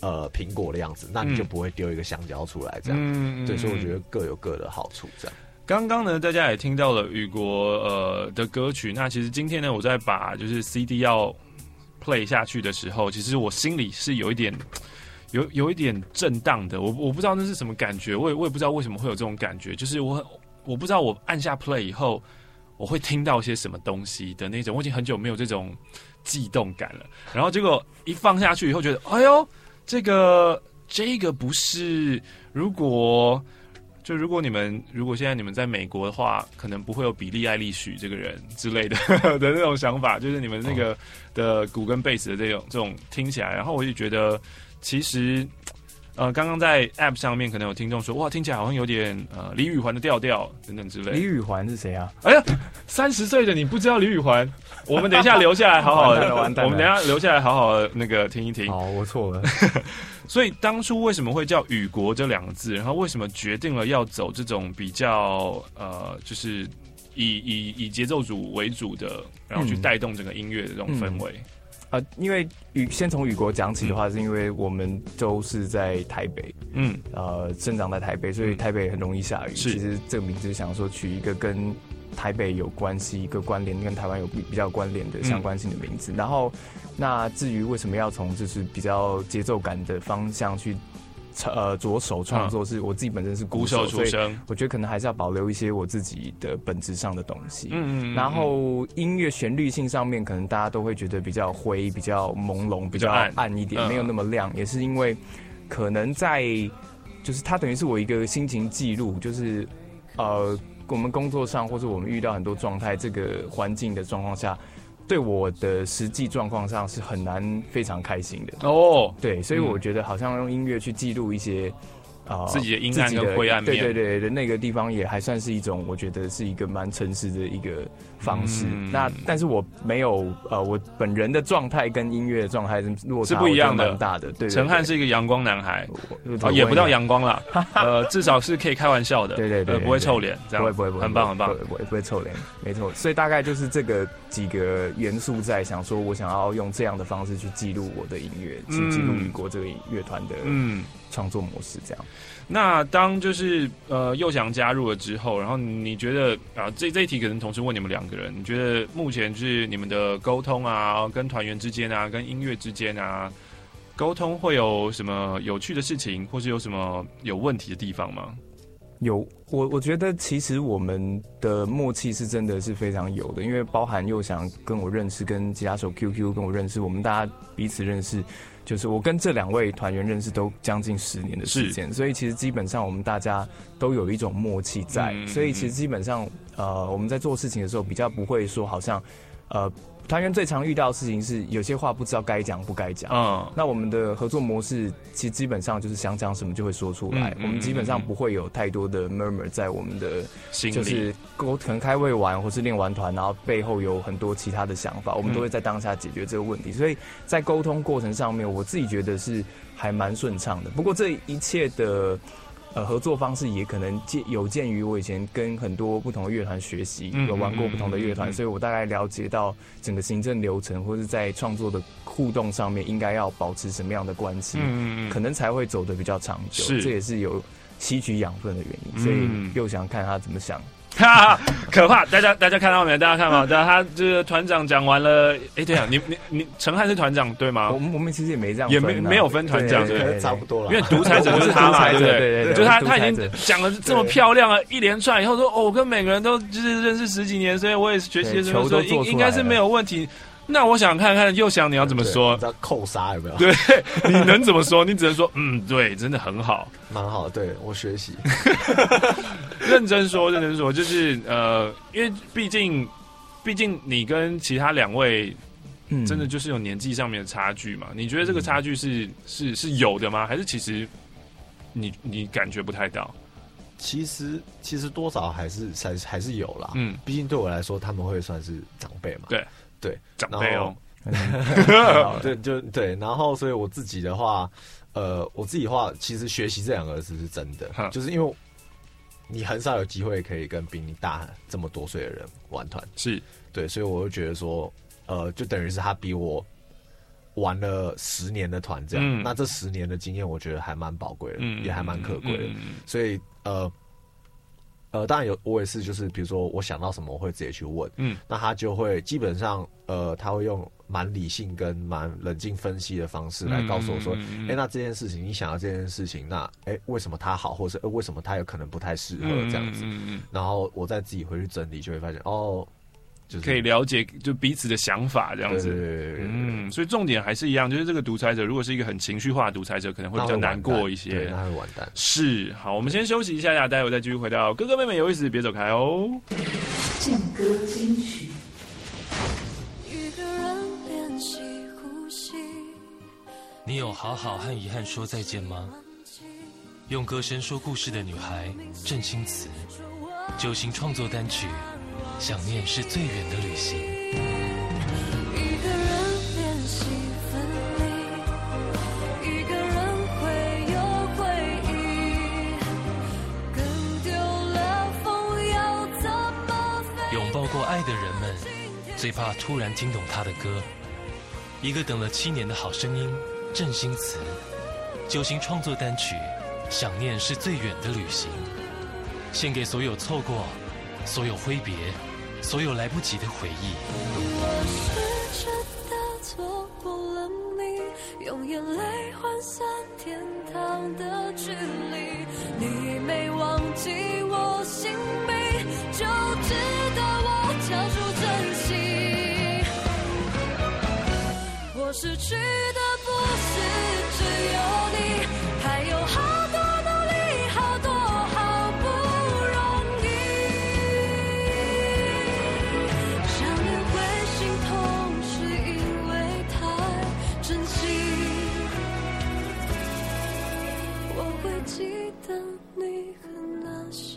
苹果的样子，那你就不会丢一个香蕉出来这样。对，所以我觉得各有各的好处这样。 刚刚呢，大家也听到了雨国的歌曲。那其实今天呢，我在把就是 CD 要 play 下去的时候，其实我心里是有一点震荡的。我不知道那是什么感觉，我也不知道为什么会有这种感觉。就是我不知道我按下 play 以后，我会听到些什么东西的那种。我已经很久没有这种悸动感了。然后结果一放下去以后，觉得哎呦，这个不是如果现在你们在美国的话，可能不会有比利·艾利许这个人之类的的那种想法，就是你们那个的鼓跟贝斯的这种听起来，然后我就觉得其实刚刚在 App 上面可能有听众说，哇，听起来好像有点李宇环的调调等等之类的。 李宇环是谁啊？ 哎呀，30岁的你不知道李宇环？我们等一下留下来好好的，我们等一下留下来好好的那个听一听。 好，我错了。 所以当初为什么会叫雨国这2个字？然后为什么决定了要走这种比较就是以节奏组为主的，然后去带动整个音乐的这种氛围？ 因为先从雨国讲起的话，是因为我们都是在台北，生长在台北，所以台北很容易下雨。其实这个名字想说取一个跟台北有关系、一个关联，跟台湾有比较关联的相关性的名字。然后，那至于为什么要从就是比较节奏感的方向去着手创作，是我自己本身是鼓手出身，我觉得可能还是要保留一些我自己的本质上的东西。然后音乐旋律性上面，可能大家都会觉得比较灰、比较朦胧、比较暗一点，没有那么亮，也是因为可能在就是它等于是我一个心情记录，就是我们工作上或者我们遇到很多状态，这个环境的状况下，对我的实际状况上是很难非常开心的哦。对，所以我觉得好像用音乐去记录一些自己的阴暗跟灰暗面， 对的那个地方也还算是一种，我觉得是一个蛮诚实的一个方式。那但是我没有我本人的状态跟音乐的状态落差是不一样的， 蛮大的。对， 陈汉是一个阳光男孩，也不到阳光啦，至少是可以开玩笑的，对，不会臭脸，这样不会， 很棒， 不会臭脸，没错。所以大概就是这个几个元素在想说，我想要用这样的方式去记录我的音乐，去记录雨国这个乐团的创作模式这样。 那当就是佑翔加入了之后，然后你觉得这一题可能同时问你们2个人，你觉得目前就是你们的沟通啊，跟团员之间啊，跟音乐之间啊，沟通会有什么有趣的事情，或是有什么有问题的地方吗？ 有，我觉得其实我们的默契是真的是非常有的，因为包含佑翔跟我认识，跟吉他手 QQ 跟我认识，我们大家彼此认识。就是我跟这2位团员认识都将近10年的时间，所以其实基本上我们大家都有一种默契在，所以其实基本上我们在做事情的时候比较不会说好像团员最常遇到的事情是有些话不知道该讲不该讲。那我们的合作模式其实基本上就是想讲什么就会说出来，我们基本上不会有太多的 murmur 在我们的心里，就是可能开会完或是练完团，然后背后有很多其他的想法，我们都会在当下解决这个问题。所以在沟通过程上面，我自己觉得是还蛮顺畅的。不过这一切的合作方式也可能有鉴于我以前跟很多不同的乐团学习，有玩过不同的乐团，所以我大概了解到整个行政流程或是在创作的互动上面应该要保持什么样的关系，可能才会走得比较长久。这也是有吸取养分的原因，所以又想看他怎么想。 可怕！大家看到没？大家看到他这个团长讲完了。对啊，你陈汉是团长对吗？ 我们其实也没这样分， 也没有分团长， 对，差不多了。 因为独裁者就是他嘛，对，就是他已经讲了这么漂亮了一连串以后说，我跟每个人都就是认识10几年，所以我也学习什么，所以应该是没有问题。那我想看看佑翔你要怎么说？ 要扣杀有没有？ 对，你能怎么说？你只能说对，真的很好， 蛮好。对我学习， 认真说，就是因为毕竟你跟其他2位，真的就是有年纪上面的差距嘛。你觉得这个差距是有的吗？还是其实你感觉不太到？ 其实多少还是有啦。毕竟对我来说，他们会算是长辈嘛。对， 长辈哦。 对，然后所以我自己的话，其实学习这2个字是真的，就是因为你很少有机会可以跟比你大这么多岁的人玩团， 是对， 所以我就觉得说，就等于是他比我玩了10年的团这样，那这10年的经验，我觉得还蛮宝贵的，也还蛮可贵的。所以当然我也是，就是比如说我想到什么，我会直接去问，那他就会基本上他会用蛮理性跟蛮冷静分析的方式来告诉我说，那这件事情你想要这件事情，那为什么它好，或者是为什么它有可能不太适合这样子，然后我再自己回去整理，就会发现就是可以了解就彼此的想法这样子， 对， 所以重点还是一样，就是这个独裁者如果是一个很情绪化的独裁者，可能会比较难过一些， 对，那会完蛋。 是，好，我们先休息一下呀，待会再继续回到哥哥妹妹有意思，别走开哦。 劲歌金曲。 一个人练习呼吸。 你有好好和遗憾说再见吗？用歌声说故事的女孩郑欣慈，揪心创作单曲。想念是最远的旅行。 一个人练习分离，一个人会有回忆，跟丢了风要怎么飞？ 拥抱过爱的人们，最怕突然听懂他的歌。一个等了7年的好声音，郑欣慈，揪心创作单曲《想念是最远的旅行》，献给所有错过，所有挥别。所有来不及的回忆。 我是真的错过了你，用眼泪换算天堂的距离。你没忘记我姓名，就值得我交出真心。我失去的不是只有你，还有好多努力，好多好不容易。记得你和那些。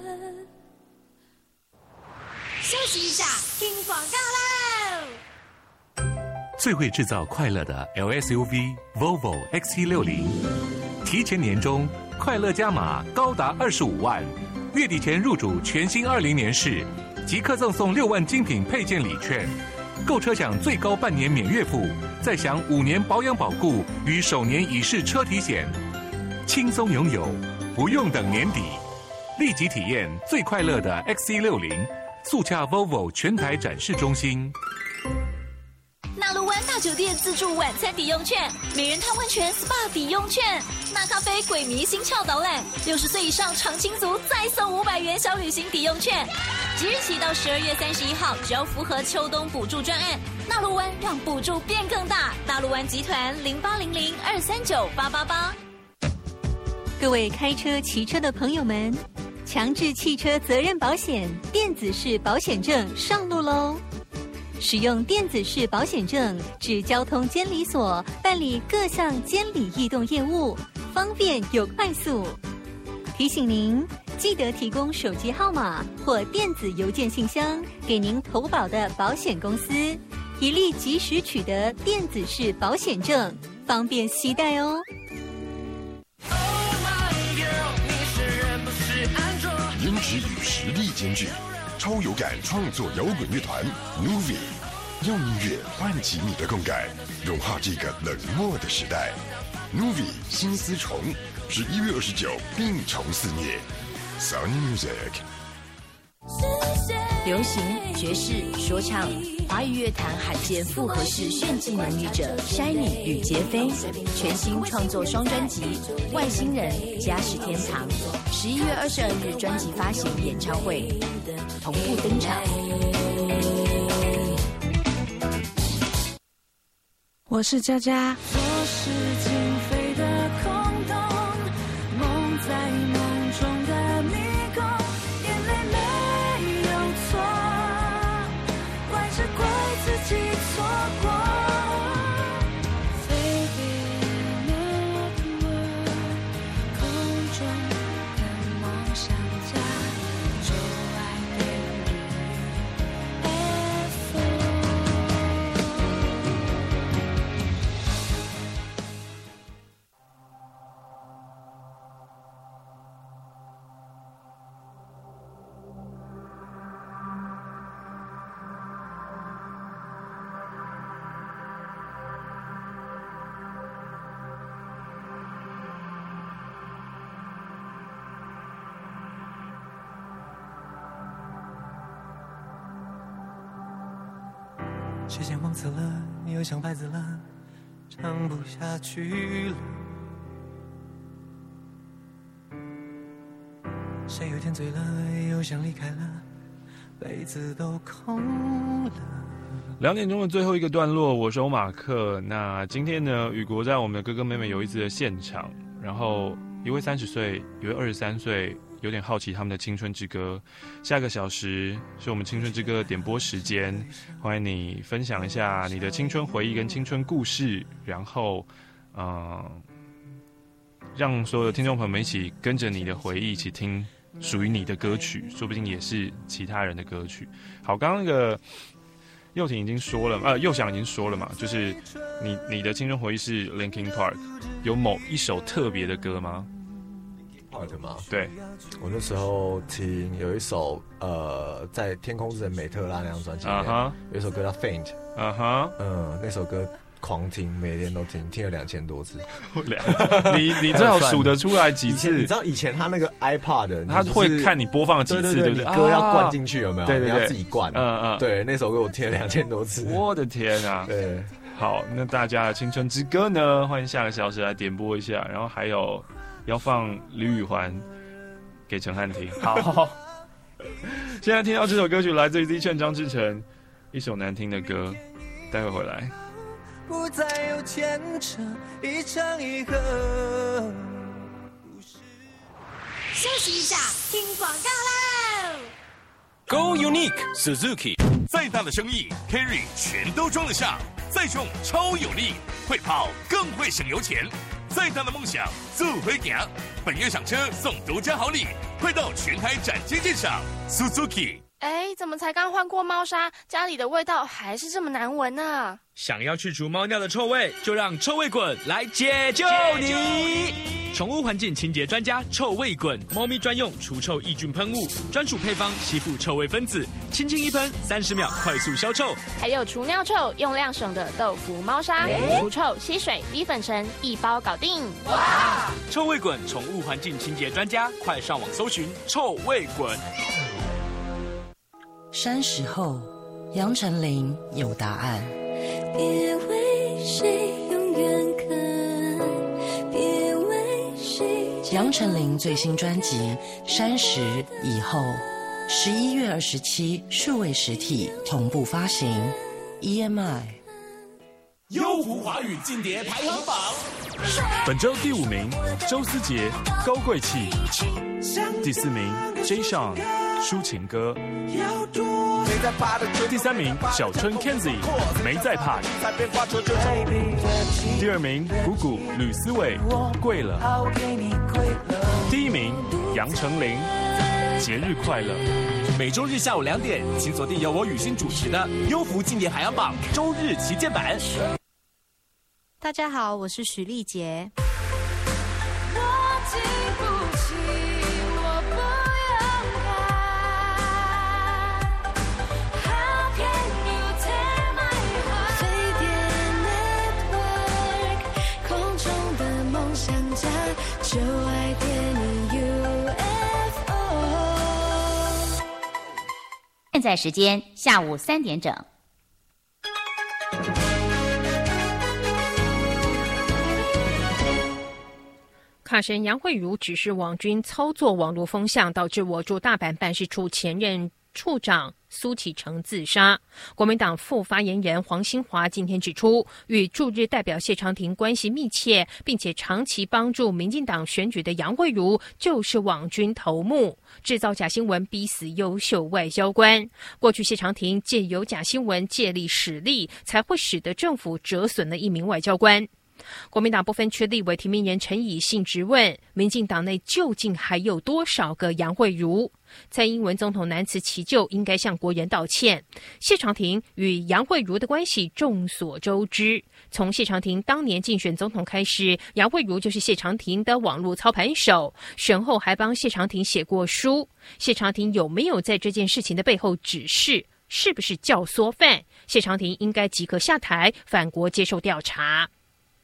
休息一下，听广告喽。 最会制造快乐的 LSUV Volvo XC60，提前年终快乐加码高达25万，月底前入主全新20年式，即刻赠送6万精品配件礼券，购车享最高半年免月付，再享5年保养保固与首年乙式车体险。轻松拥有，不用等年底，立即体验最快乐的 XC60，速洽 Volvo 全台展示中心。 纳卢湾大酒店自助晚餐抵用券，美人汤温泉 SPA 抵用券，纳咖啡鬼迷心窍导览，60岁以上长青族再送500元小旅行抵用券。即日起到12月31号，只要符合秋冬补助专案，纳卢湾让补助变更大。纳卢湾集团0800239888。 各位开车、骑车的朋友们，强制汽车责任保险电子式保险证上路喽！使用电子式保险证至交通监理所办理各项监理异动业务，方便又快速。提醒您，记得提供手机号码或电子邮件信箱给您投保的保险公司，以利及时取得电子式保险证，方便携带哦。 颜值与实力兼具，超有感创作摇滚乐团 Nuvi， 用音乐唤起你的共感，融化这个冷漠的时代。Nuvi 新丝虫11月29病虫肆虐 ，Sony Music。 流行、爵士、说唱，华语乐坛罕见复合式炫技能女者 Shiny 吕杰飞，全新创作双专辑《外星人》家是天堂，11月22日专辑发行演唱会同步登场。 我是佳佳。我是情非的空洞，梦在梦中的迷宫，眼泪没有错，怪是怪自己错过。Baby another word， 空中的梦想家，就爱给予 effort。 时间忘词了，又像白字了，唱不下去了。谁有点醉了，又想离开了，杯子都空了。 2点钟的最后一个段落，我是欧马克。那今天呢，雨国在我们的哥哥妹妹有意思的现场，然后一位30岁，一位23岁，有点好奇他们的青春之歌。下个小时是我们青春之歌的点播时间，欢迎你分享一下你的青春回忆跟青春故事，然后让所有的听众朋友们一起跟着你的回忆一起听属于你的歌曲，说不定也是其他人的歌曲。好，刚刚那个佑廷已经说了，佑翔已经说了嘛，就是你的青春回忆是 Linkin Park， 有某一首特别的歌吗？ Park 吗？ 对，我那时候听有一首在天空之城美特拉那张专辑里面，有一首歌叫 Faint， 那首歌狂听，每天都听，听了2000多次。 你最好数得出来几次？ 你知道以前他那个 iPad， 他会看你播放了几次，对不对？ 你歌要灌进去有没有？ 对， 你要自己灌。对，那首歌我听了2000多次。 我的天啊！对，好，那大家的青春之歌呢？欢迎下个小时来点播一下，然后还有要放李宇环给陈汉听。好，现在听到这首歌曲来自于 Z 劝张志成，一首难听的歌，待会回来。 不再有牵扯，一唱一和。 休息一下，听广告喽。 Go Unique Suzuki， 再大的生意 Carry 全都装得下，再重超有力，会跑更会省油钱。再大的梦想做回行，本月赏车送独家好礼，快到全台展厅鉴赏 Suzuki。 哎，怎么才刚换过猫砂，家里的味道还是这么难闻啊？ 想要去除猫尿的臭味，就让臭味滚来解救你！宠物环境清洁专家臭味滚，猫咪专用除臭抑菌喷雾，专属配方吸附臭味分子，轻轻一喷，30秒快速消臭。 还有除尿臭用量省的豆腐猫砂，除臭、吸水、低粉尘，一包搞定。 哇！臭味滚宠物环境清洁专家，快上网搜寻臭味滚。 山石后，杨丞琳有答案。 别为谁永远可，别为谁。 杨丞琳最新专辑《山石以后》，11月27数位实体同步发行 ，EMI。 优狐华语劲碟排行榜， 本周第5名周思杰《高贵气》，第4名 J. Sean 抒情歌，第3名小春 Kenzie 没在怕，第2名谷谷吕思伟贵了，第1名杨丞琳节日快乐。 每周日下午2点，请锁定由我雨欣主持的优狐劲碟排行榜周日旗舰版。 大家好，我是许丽杰。 我经不起，我不勇敢。How can you tear my heart？ 飞碟 Network， 空中的梦想家，就爱电影 UFO。 现在时间下午3点整。 卡神杨惠如指示网军操作网络风向，导致我驻大阪办事处前任处长苏启成自杀。国民党副发言人黄兴华今天指出，与驻日代表谢长廷关系密切，并且长期帮助民进党选举的杨惠如就是网军头目，制造假新闻逼死优秀外交官。过去谢长廷借由假新闻借力使力，才会使得政府折损了一名外交官。国民党不分区立委提名人陈以信质问，民进党内究竟还有多少个杨惠如？蔡英文总统难辞其咎，应该向国人道歉。谢长廷与杨惠如的关系众所周知，从谢长廷当年竞选总统开始，杨惠如就是谢长廷的网络操盘手，选后还帮谢长廷写过书。谢长廷有没有在这件事情的背后指示？是不是教唆犯？谢长廷应该即刻下台，返国接受调查。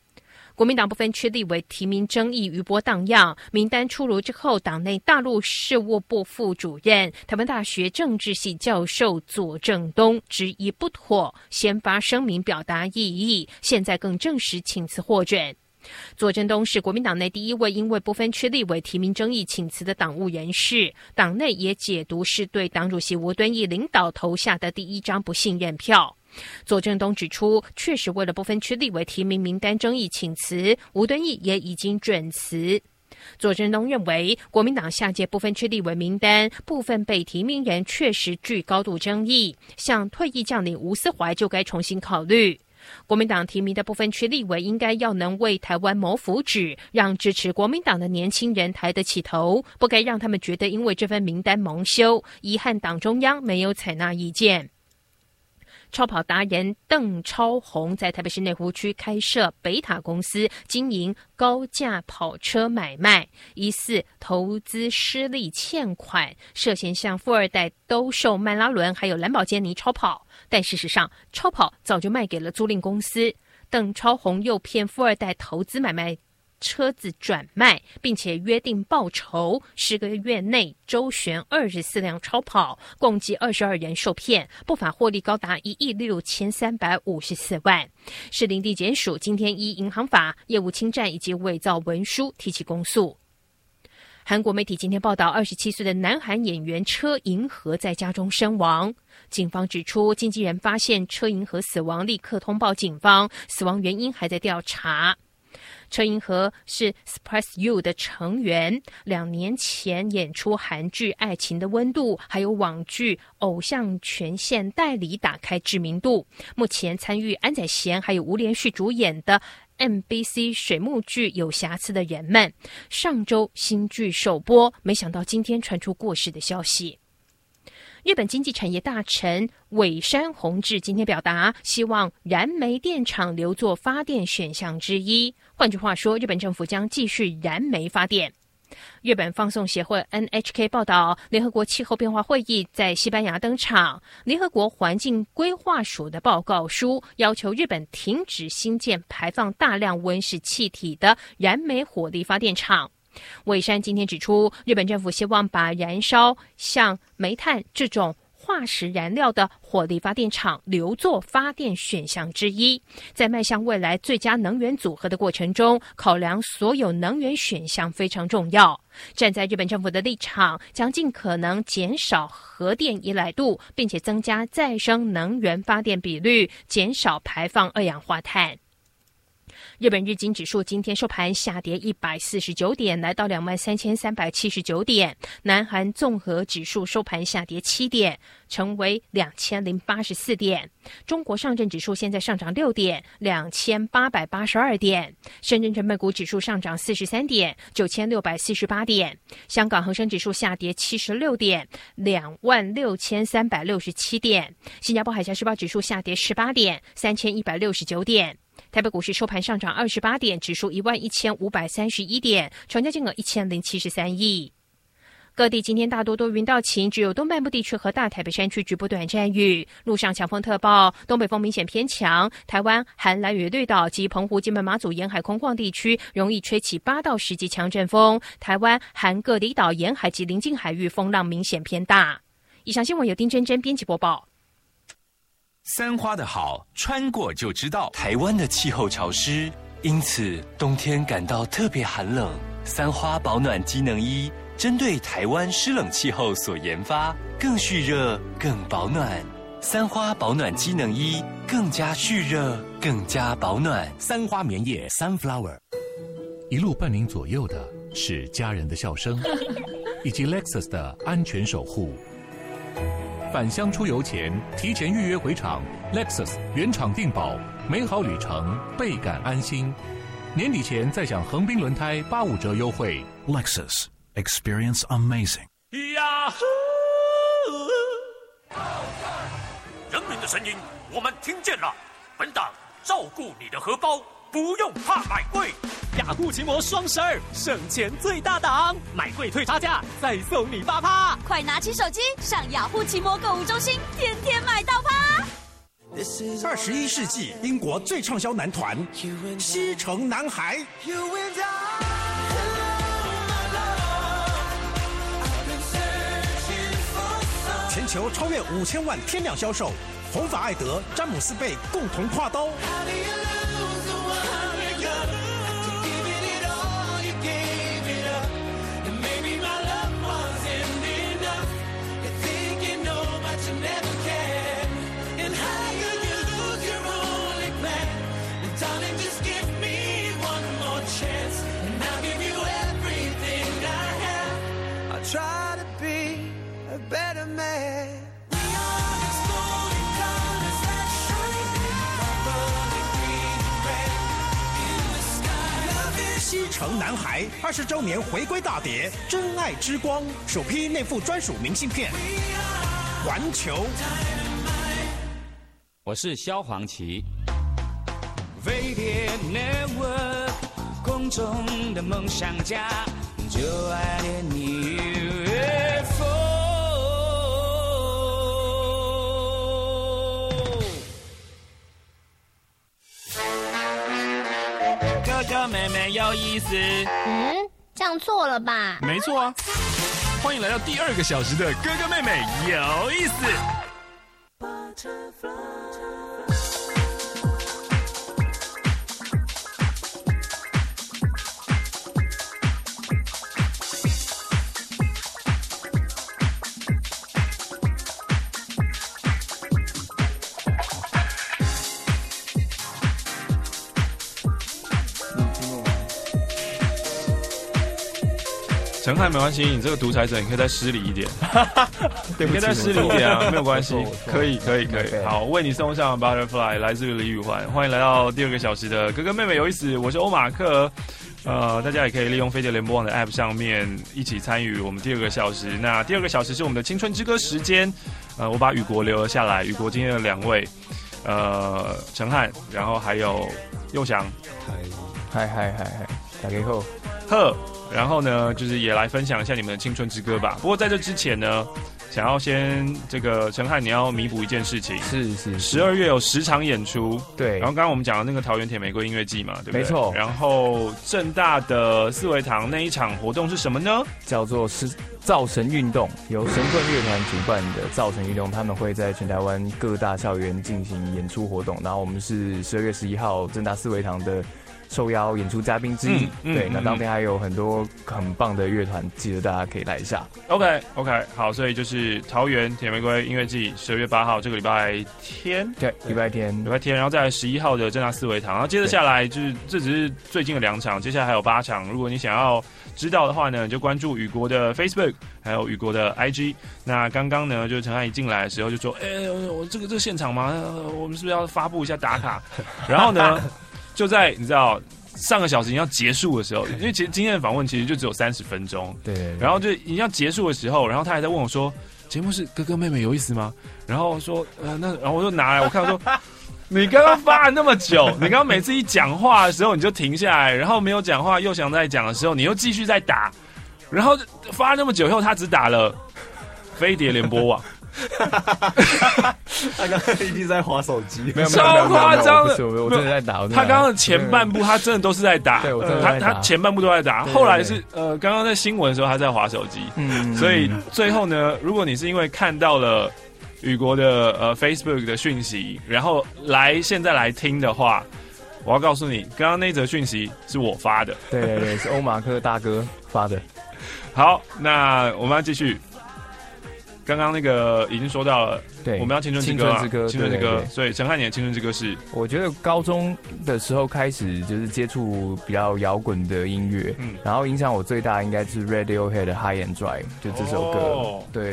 国民党不分区立委提名争议余波荡漾，名单出炉之后，党内大陆事务部副主任、台湾大学政治系教授左正东质疑不妥，先发声明表达异议，现在更证实请辞获准。左正东是国民党内第一位因为不分区立委提名争议请辞的党务人士，党内也解读是对党主席吴敦义领导投下的第一张不信任票。左正东指出，确实为了不分区立委提名名单争议请辞，吴敦义也已经准辞。左正东认为，国民党下届不分区立委名单部分被提名人确实具高度争议，像退役将领吴思怀就该重新考虑。国民党提名的不分区立委应该要能为台湾谋福祉，让支持国民党的年轻人抬得起头，不该让他们觉得因为这份名单蒙羞，遗憾党中央没有采纳意见。超跑达人邓超红在台北市内湖区开设北塔公司，经营高价跑车买卖，疑似投资失利欠款，涉嫌向富二代兜售曼拉伦还有兰博基尼超跑，但事实上超跑早就卖给了租赁公司。邓超红诱骗富二代投资买卖车子转卖，并且约定报酬，10个月内周旋24辆超跑，共计22人受骗，不法获利高达1亿6354万。士林地检署今天依银行法、业务侵占以及伪造文书提起公诉。韩国媒体今天报道，27岁的南韩演员车银河在家中身亡。警方指出，经纪人发现车银河死亡，立刻通报警方，死亡原因还在调查。车银河是 Surprise You 的成员，2年前演出韩剧《爱情的温度》还有网剧《偶像权限代理》打开知名度。目前参与安宰贤还有吴连旭主演的 MBC 水幕剧《有瑕疵的人们》，上周新剧首播，没想到今天传出过世的消息。日本经济产业大臣尾山弘志今天表达，希望燃煤电厂留作发电选项之一。换句话说，日本政府将继续燃煤发电。日本放送协会 NHK 报道，联合国气候变化会议在西班牙登场。联合国环境规划署的报告书要求日本停止新建排放大量温室气体的燃煤火力发电厂。尾山今天指出，日本政府希望把燃烧像煤炭这种化石燃料的火力发电厂留作发电选项之一，在迈向未来最佳能源组合的过程中，考量所有能源选项非常重要。站在日本政府的立场，将尽可能减少核电依赖度，并且增加再生能源发电比率，减少排放二氧化碳。日本日经指数今天收盘下跌149点，来到23,379点。南韩综合指数收盘下跌7点，成为2084点。中国上证指数现在上涨6点，2882点。深圳成分股指数上涨43点，9648点。香港恒生指数下跌76点，26367点。新加坡海峡时报指数下跌18点，3169点。台北股市收盘上涨28点，指数11531点，成交金额1073亿。各地今天大多多云到晴，只有东半部地区和大台北山区局部短暂雨。路上强风特报，东北风明显偏强。台湾含兰屿绿岛及澎湖、金门、马祖沿海空旷地区容易吹起8到10级强阵风。台湾含各离岛沿海及邻近海域风浪明显偏大。以上新闻由丁真真编辑播报。 三花的好，穿过就知道。 台湾的气候潮湿，因此冬天感到特别寒冷。三花保暖机能衣针对台湾湿冷气候所研发，更蓄热、更保暖。三花保暖机能衣更加蓄热、更加保暖。 三花棉叶 Sunflower， 一路伴您左右的是家人的笑声，以及 Lexus 的安全守护。返乡出游前，提前预约回厂 ，Lexus 原厂定保，美好旅程倍感安心。年底前再享横滨轮胎85折优惠。 Lexus Experience Amazing。 呀呼！人民的声音，我们听见了。本党照顾你的荷包，不用怕买贵。 雅虎奇摩双12省钱最大档，买贵退差价，再送你8%。 快拿起手机上雅虎奇摩购物中心，天天买到趴。 21世纪英国最畅销男团西城男孩，全球超越5000万天量销售，红发艾德、詹姆斯贝共同跨刀。 Try to be a better man. 西城男孩20周年回归大碟《真爱之光》，首批内附专属明信片。环球， 我是萧煌奇。飞碟 Network 空中的梦想家。就爱恋你 UFO。哥哥妹妹有意思。 这样错了吧？ 没错啊！欢迎来到第2个小时的哥哥妹妹有意思。陈汉没关系，你这个独裁者，你可以再失礼一点，你可以再失礼一点啊，没有关系，可以。好，为你送上 Butterfly， 来自于李宇环，欢迎来到第2个小时的哥哥妹妹有意思，我是欧马克。大家也可以利用飞碟联播网的 App 上面一起参与我们第2个小时。那第2个小时是我们的青春之歌时间，我把雨国留了下来，雨国今天的2位，陈汉，然后还有佑翔， 嗨，大家好， 呵。然后呢，就是也来分享一下你们的青春之歌吧。不过在这之前呢，想要先这个陈汉，你要弥补一件事情。是12月有10场演出。对。然后刚刚我们讲的那个桃园铁玫瑰音乐季嘛，对不对？没错。然后政大的四维堂那一场活动是什么呢？ 叫做造神运动，由神棍乐团主办的造神运动，他们会在全台湾各大校园进行演出活动。然后我们是12月11号政大四维堂的受邀演出嘉宾之一，对，那当天还有很多很棒的乐团，记得大家可以来一下。 OK， 好，所以就是桃园铁玫瑰音乐季12月8号这个礼拜天， 对，礼拜天， 然后再来11号的政大四维堂，然后接着下来就是这只是最近的2场，接下来还有8场。如果你想要知道的话呢，你就关注雨国的 Facebook， 还有雨国的 IG。那刚刚呢，就是陈汉一进来的时候就说，我这个现场嘛，我们是不是要发布一下打卡？然后呢？就在你知道上个小时已经要结束的时候，因为其实今天的访问其实就只有30分钟，对，然后就已经要结束的时候，然后他还在问我说：“节目是哥哥妹妹有意思吗？”然后说：“然后我就拿来我看，我说你刚刚发了那么久，你刚刚每次一讲话的时候你就停下来，然后没有讲话又想再讲的时候，你又继续再打，然后发了那么久以后，他只打了飞碟联播网。” 他刚刚一直在滑手机， 超夸张的。 我真的在打。 他刚刚的前半部，他真的都是在打。对，他前半部都在打，后来是刚刚在新闻的时候他在滑手机。所以最后呢，如果你是因为看到了雨国的Facebook 的讯息，然后现在来听的话，我要告诉你，刚刚那则讯息是我发的。 对，是欧马克大哥发的。 好，那我们要继续。刚刚那个已经说到了，对，我们要青春之歌，青春之歌。所以陈汉，你的青春之歌是？ 我觉得高中的时候开始就是接触比较摇滚的音乐，然后影响我最大应该是 Radiohead 的 High and Dry， 就这首歌，对。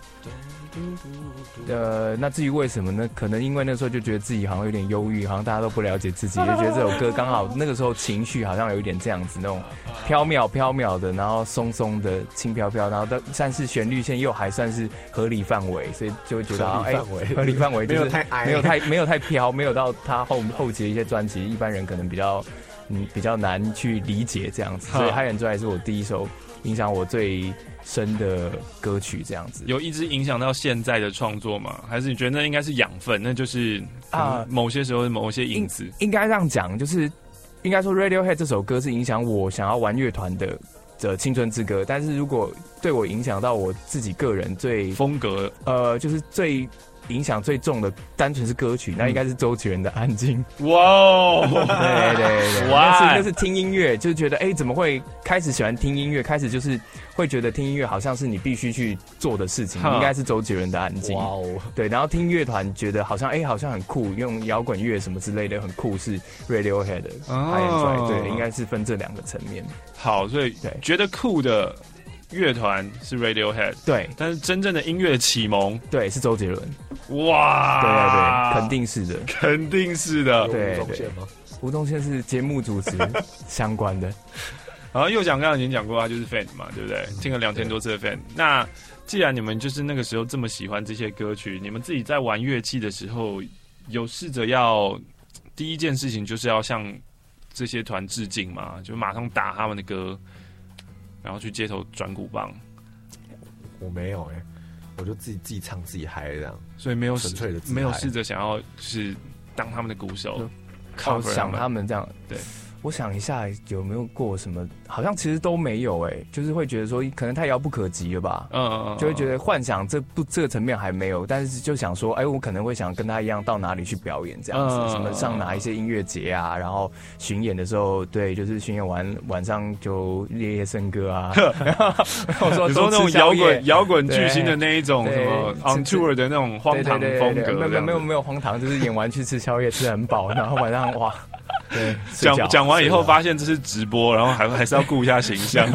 那至于为什么呢？可能因为那时候就觉得自己好像有点忧郁，好像大家都不了解自己，就觉得这首歌刚好那个时候情绪好像有一点这样子，那种飘渺的，然后松松的，轻飘飘，然后但是旋律线又还算是合理范围，所以就会觉得合理范围就是没有太飘，没有到他后期的一些专辑，一般人可能比较比较难去理解这样子，所以《海眼拽》是我第一首影响我最深的歌曲，这样子。 有一直影响到现在的创作吗？还是你觉得那应该是养分？那就是某些时候某些影子。 应该这样讲，就是应该说《Radiohead》这首歌是影响我想要玩乐团的青春之歌，但是如果对我影响到我自己个人最风格， 就是最影响最重的，单纯是歌曲，那应该是周杰伦的《安静》。 哇哦， 对， 哇， 那是听音乐，就是觉得怎么会开始喜欢听音乐？开始就是会觉得听音乐好像是你必须去做的事情，应该是周杰伦的《安静》。哇哦，对，然后听乐团觉得好像好像很酷，用摇滚乐什么之类的很酷，是 Radiohead 的《海眼拽》。对，应该是分这两个层面。 好，所以觉得酷的乐团是 Radiohead， 对， 但是真正的音乐启蒙， 对，是周杰伦。 哇， 对，肯定是的， 肯定是的。 对， 吴宗宪吗？ 吴宗宪是节目主持相关的。 然后右讲刚刚已经讲过，他就是 fan 嘛，对不对？听了2000多次的 fan。那既然你们就是那个时候这么喜欢这些歌曲，你们自己在玩乐器的时候，有试着要第一件事情就是要向这些团致敬嘛？就马上打他们的歌，然后去街头转鼓棒。 我没有我就自己唱自己嗨这样， 所以没有纯粹的没有试着想要就是当他们的鼓手， 靠想他们这样。 对， 我想一下有没有过什么，好像其实都没有就是会觉得说可能太遥不可及了吧，就会觉得幻想这个层面还没有，但是就想说我可能会想跟他一样到哪里去表演这样子，什么上哪一些音乐节啊，然后巡演的时候，对，就是巡演完晚上就夜夜笙歌啊， 你说那种摇滚巨星的那一种什么 on tour 的那种荒唐风格， 没有荒唐，就是演完去吃宵夜吃很饱，然后晚上哇。对， 讲完以后发现这是直播，然后还是要顾一下形象。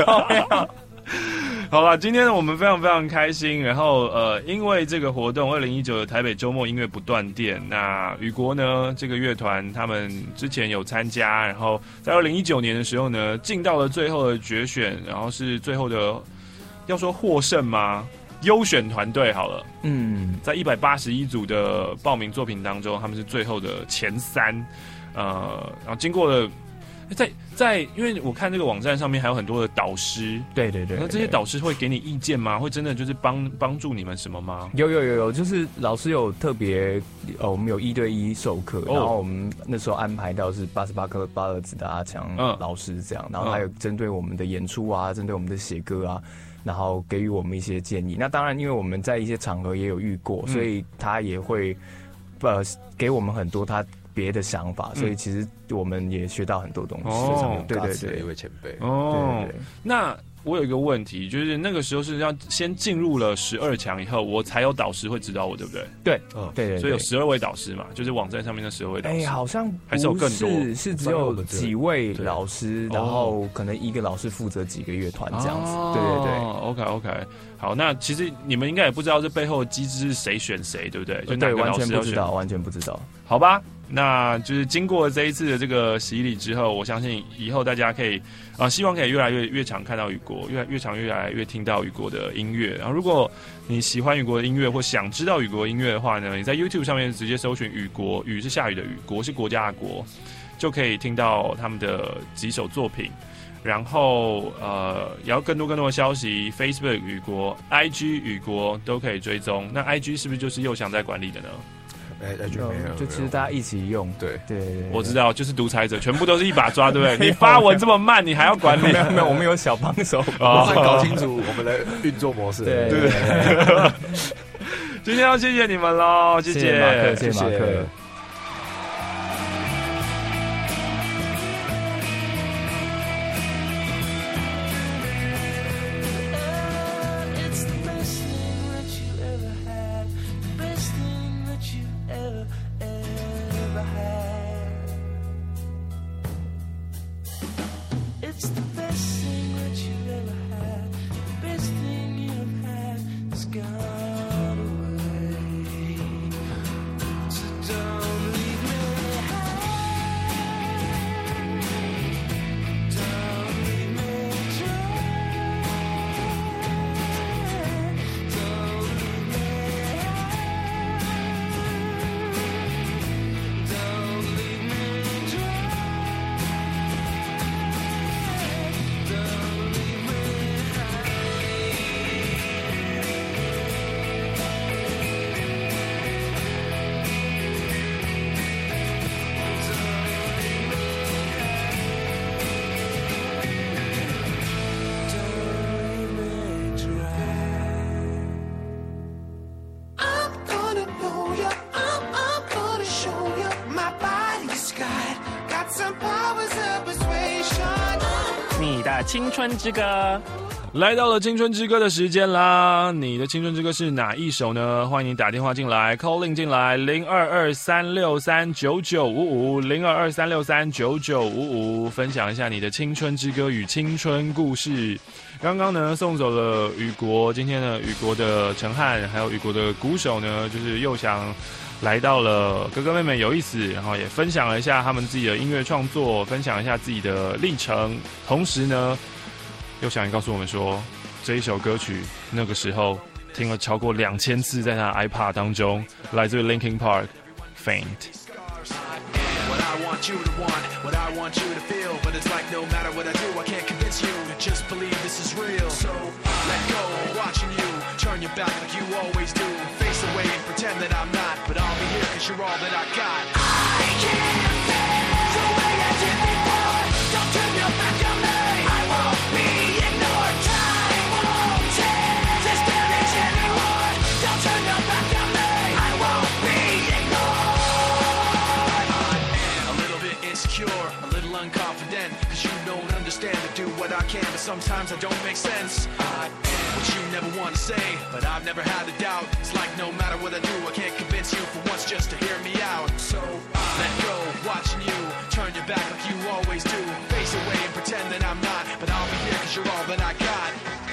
好了，今天我们非常非常开心。然后因为这个活动，2019的台北周末音乐不断电，那雨国呢这个乐团他们之前有参加，然后在2019年的时候呢进到了最后的决选，然后是最后的要说获胜吗？优选团队好了，在181组的报名作品当中，他们是最后的前3。然后经过了，在，因为我看这个网站上面还有很多的导师， 对， 那这些导师会给你意见吗？会真的就是帮助你们什么吗？ 有，就是老师有特别，我们有1对1授课，然后我们那时候安排到是88颗8儿子的阿强老师这样，然后还有针对我们的演出啊，针对我们的写歌啊。然后给予我们一些建议。那当然，因为我们在一些场合也有遇过，所以他也会给我们很多他别的想法，所以其实我们也学到很多东西。对， 一位前辈。 对。 那我有一个问题，就是那个时候是要先进入了12强以后，我才有导师会指导我，对不对？ 对， 所以有12位导师嘛，就是网站上面的12位导师。 好像还是有更多， 是只有几位老师，然后可能一个老师负责几个乐团这样子。对。 OK。好，那其实你们应该也不知道这背后的机制是谁选谁，对不对？ 对，完全不知道。 好吧，那就是经过这一次的这个洗礼之后，我相信以后大家可以希望可以越来越常看到雨国，越常越来越听到雨国的音乐。然后，如果你喜欢雨国的音乐或想知道雨国的音乐的话呢，你在 YouTube 上面直接搜寻雨国，雨是下雨的雨，国是国家的国，就可以听到他们的几首作品。然后也要更多的消息 ，Facebook 雨国、IG 雨国都可以追踪。那 IG 是不是就是佑翔在管理的呢 ？IG 没有， 就其实大家一起用。对， 我知道，就是独裁者，全部都是一把抓，对不对？你发文这么慢，你还要管理？ 没有，我们有小帮手， 搞清楚我们的运作模式。 对。 今天要谢谢你们喽，谢谢马克。 Gone away. So don't 青春之歌。 来到了青春之歌的时间啦！你的青春之歌是哪一首呢？欢迎你打电话进来 ，call in 进来，022-363-9955，022-363-9955，分享一下你的青春之歌与青春故事。刚刚呢送走了雨国，今天呢雨国的陈汉还有雨国的鼓手呢，就是又想来到了哥哥妹妹有意思，然后也分享了一下他们自己的音乐创作，分享一下自己的历程，同时呢。又想告诉我们说，这一首歌曲那个时候听了超过2000次，在他的 iPod 当中，来自于 Linkin Park Faint。What I want you to want, what I want you to feel, but it's like no matter what I do, I can't convince you to just believe this is real. So let go, watching you turn your back like you always do, face away and pretend that I'm not, but I'll be here 'cause you're all that I got. I can't face the way I did before. Don't turn your back on me. I won't be ignored. Time won't change this damage anymore. Don't turn your back on me. I won't be ignored. I am a little bit insecure, a little unconfident, 'cause you don't understand to do what I can, but sometimes I don't make sense. I am what you never want to say, but I've never had a doubt. It's like no matter what I do, I can't convince you for once just to hear me out. So let go, watching you turn your back like you always do, face away and pretend that I'm not, but I'll be here 'cause you're all that I got.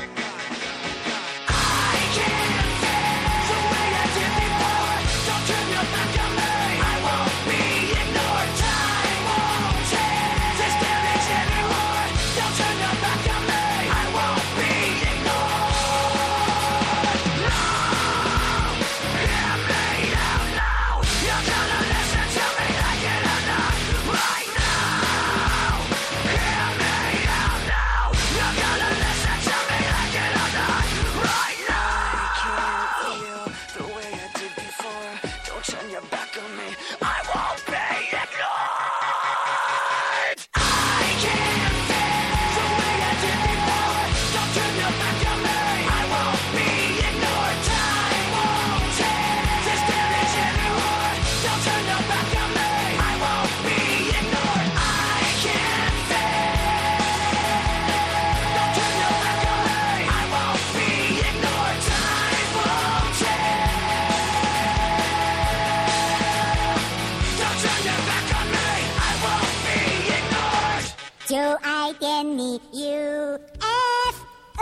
I can't face the way I did before. Don't turn your back on me. I won't be ignored. Time won't change this damage anymore. Don't turn your back on me. I won't be ignored. No, hear me out now. You're gonna listen to me like it or not right now. Hear me out now. You're gonna listen to me like it or not right now. I can't feel the way I did before. Don't turn your back on me. I won't be ignored. I can't feel the way I did before. Don't turn your back on me. I won't be ignored. Time won't change this damage anymore. Don't turn your back on me. I won't be ignored. I can't feel. Don't turn your back on me. I won't be ignored. Time won't change. Don't turn your back on me. I won't be ignored. 就爱点你 UFO。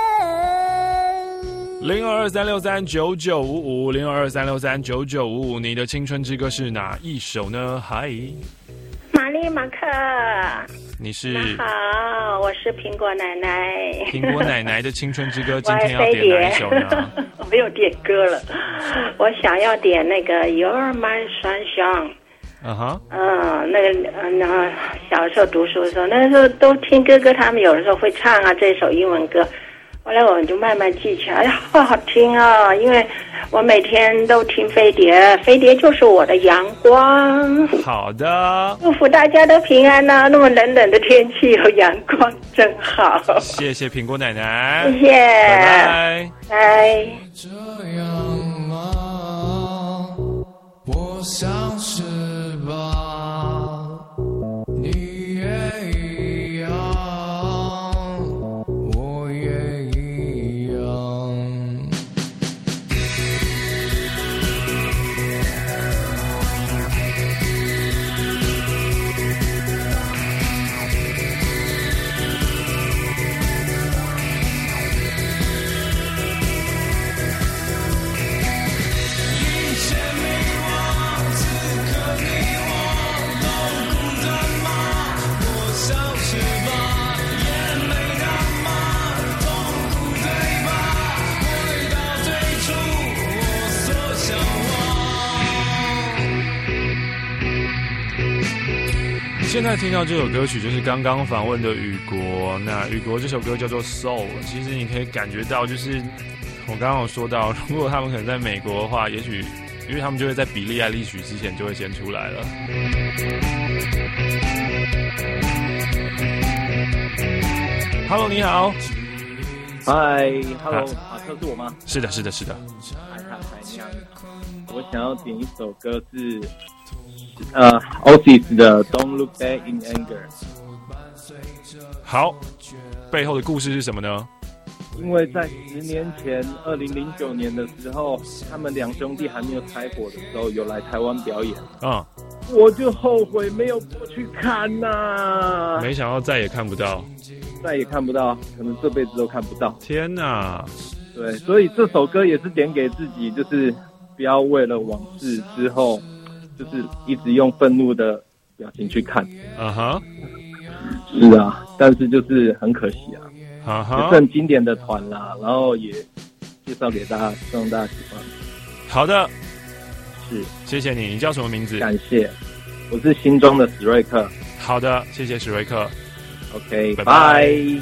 022-363-9955，022-363-9955，你的青春之歌是哪一首呢？嗨， 玛丽马克， 你是好，我是苹果奶奶。 苹果奶奶的青春之歌，今天要点哪一首呢？ 我没有点歌了，我想要点那个 You're My Sunshine。那个小时候读书的时候，那时候都听哥哥他们有的时候会唱啊这首英文歌，后来我就慢慢记起来，哎呀，好好听啊！因为我每天都听飞碟，飞碟就是我的阳光。 好的， 祝福大家都平安啊！那么冷冷的天气有阳光真好。 谢谢苹果奶奶， 谢谢， 拜拜， 拜。 这样吗？我想是吧，你也一样，我也一样。一切迷惘，此刻你我都孤单吗？我消失吧，也没那么痛苦，对吧？回到最初我所向你现在听到这首歌曲就是刚刚访问的雨国，那雨国这首歌叫做 Soul， 其实你可以感觉到，就是我刚刚有说到，如果他们可能在美国的话，也许因为他们就会在比利爱丽曲之前就会先出来了。Hello， 你好。 嗨 ，Hello， 马克是我吗？ 是的，是的，是的。 嗨，你好。我想要点一首歌是Oasis 的《Don't Look Back in Anger》。 好， 背后的故事是什么呢？ 因为在10年前，2009年的时候，他们2兄弟还没有拆伙的时候，有来台湾表演。我就后悔没有过去看呐。 没想到再也看不到， 可能这辈子都看不到。 天哪！ 对，所以这首歌也是点给自己，就是不要为了往事之后，就是一直用愤怒的表情去看。是啊，但是就是很可惜啊。也是很经典的团啦，然后也介绍给大家，希望大家喜欢。 好的， 是， 谢谢你。你叫什么名字？ 感谢，我是新庄的史瑞克。 好的，谢谢史瑞克。 OK， 拜拜。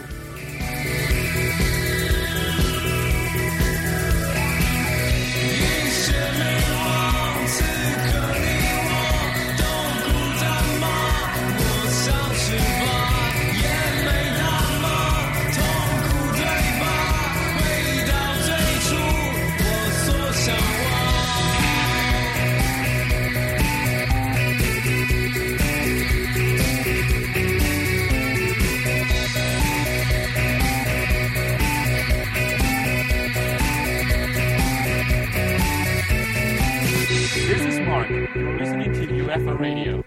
Listening to UFO Radio.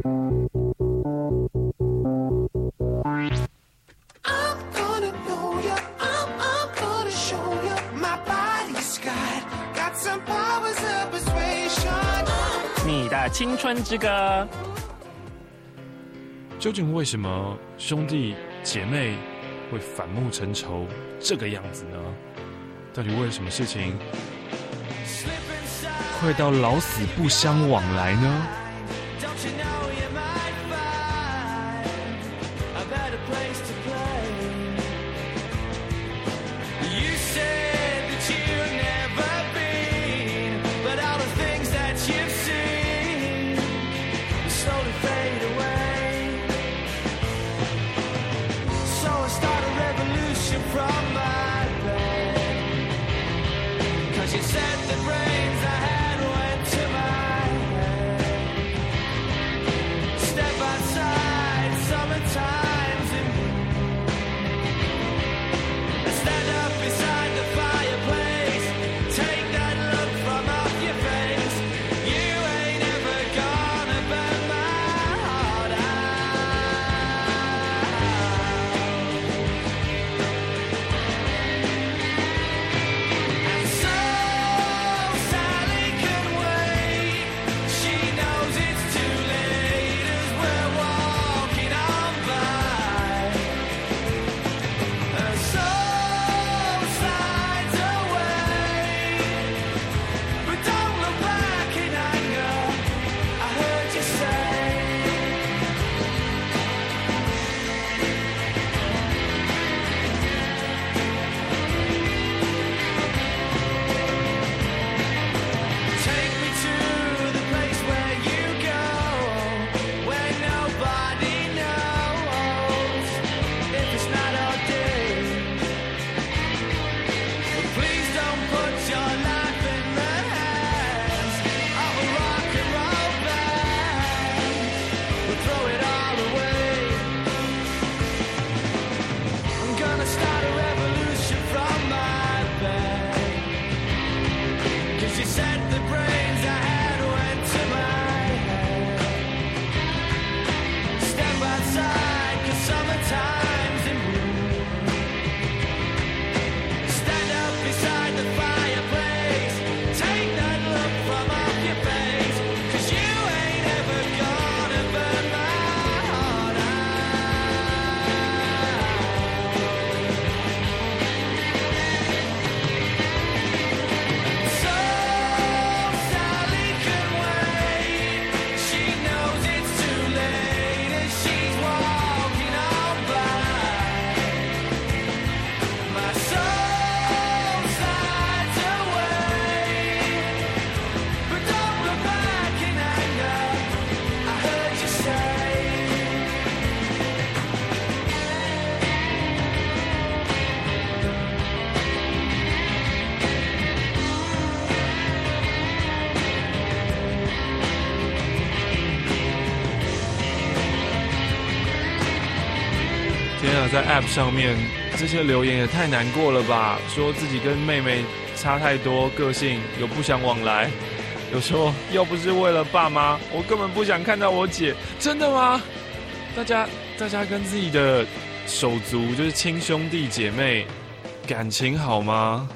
I'm gonna know ya, I'm gonna show ya. My body's got some powers of persuasion. 你的青春之歌。 究竟为什么兄弟姐妹会反目成仇这个样子呢？到底为了什么事情会到老死不相往来呢？ 呀，在 App 上面这些留言也太难过了吧？说自己跟妹妹差太多，个性有不想往来。有说要不是为了爸妈，我根本不想看到我姐。真的吗？大家跟自己的手足，就是亲兄弟姐妹，感情好吗？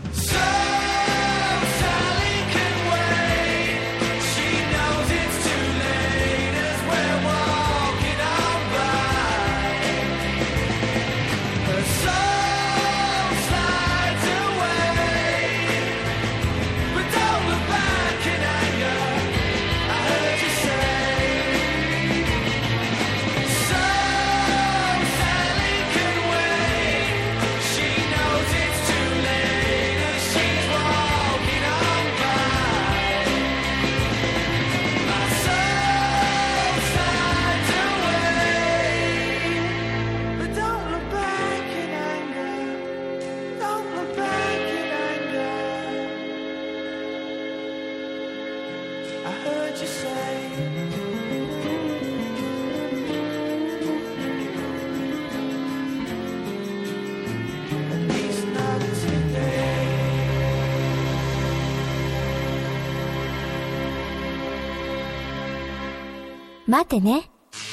待ってね。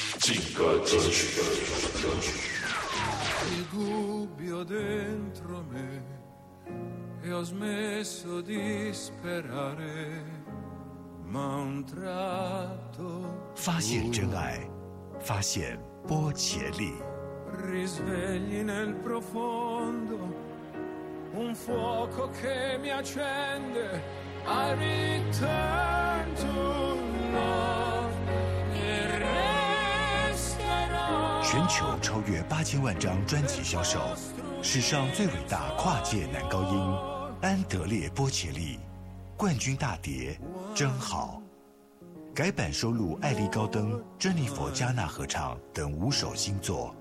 发现真爱，发现波切利。 Risvegli nel profondo un fuoco che mi accende. I return to love. 全球超越8000万张专辑销售，史上最伟大跨界男高音安德烈·波切利，冠军大碟真好，改版收录艾莉·高登、珍妮佛·加纳合唱等5首新作。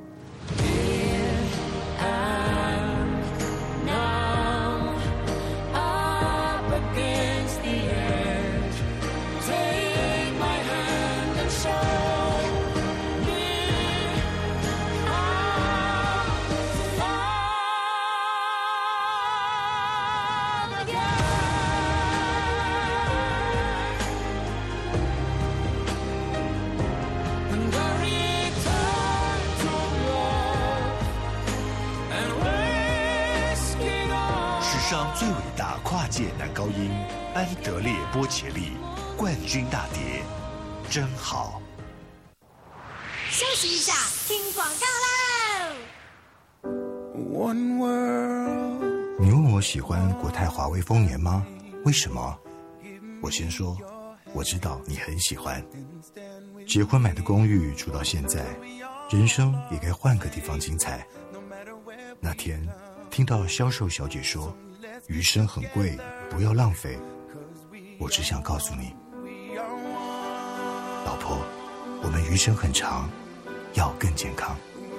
最伟大跨界男高音安德烈·波切利，冠军大碟真好。 休息一下，听广告喽。你问我喜欢国泰华威丰年吗？为什么？我先说，我知道你很喜欢。结婚买的公寓住到现在，人生也该换个地方精彩。那天听到销售小姐说余生很贵，不要浪费。我只想告诉你，老婆，我们余生很长，要更健康。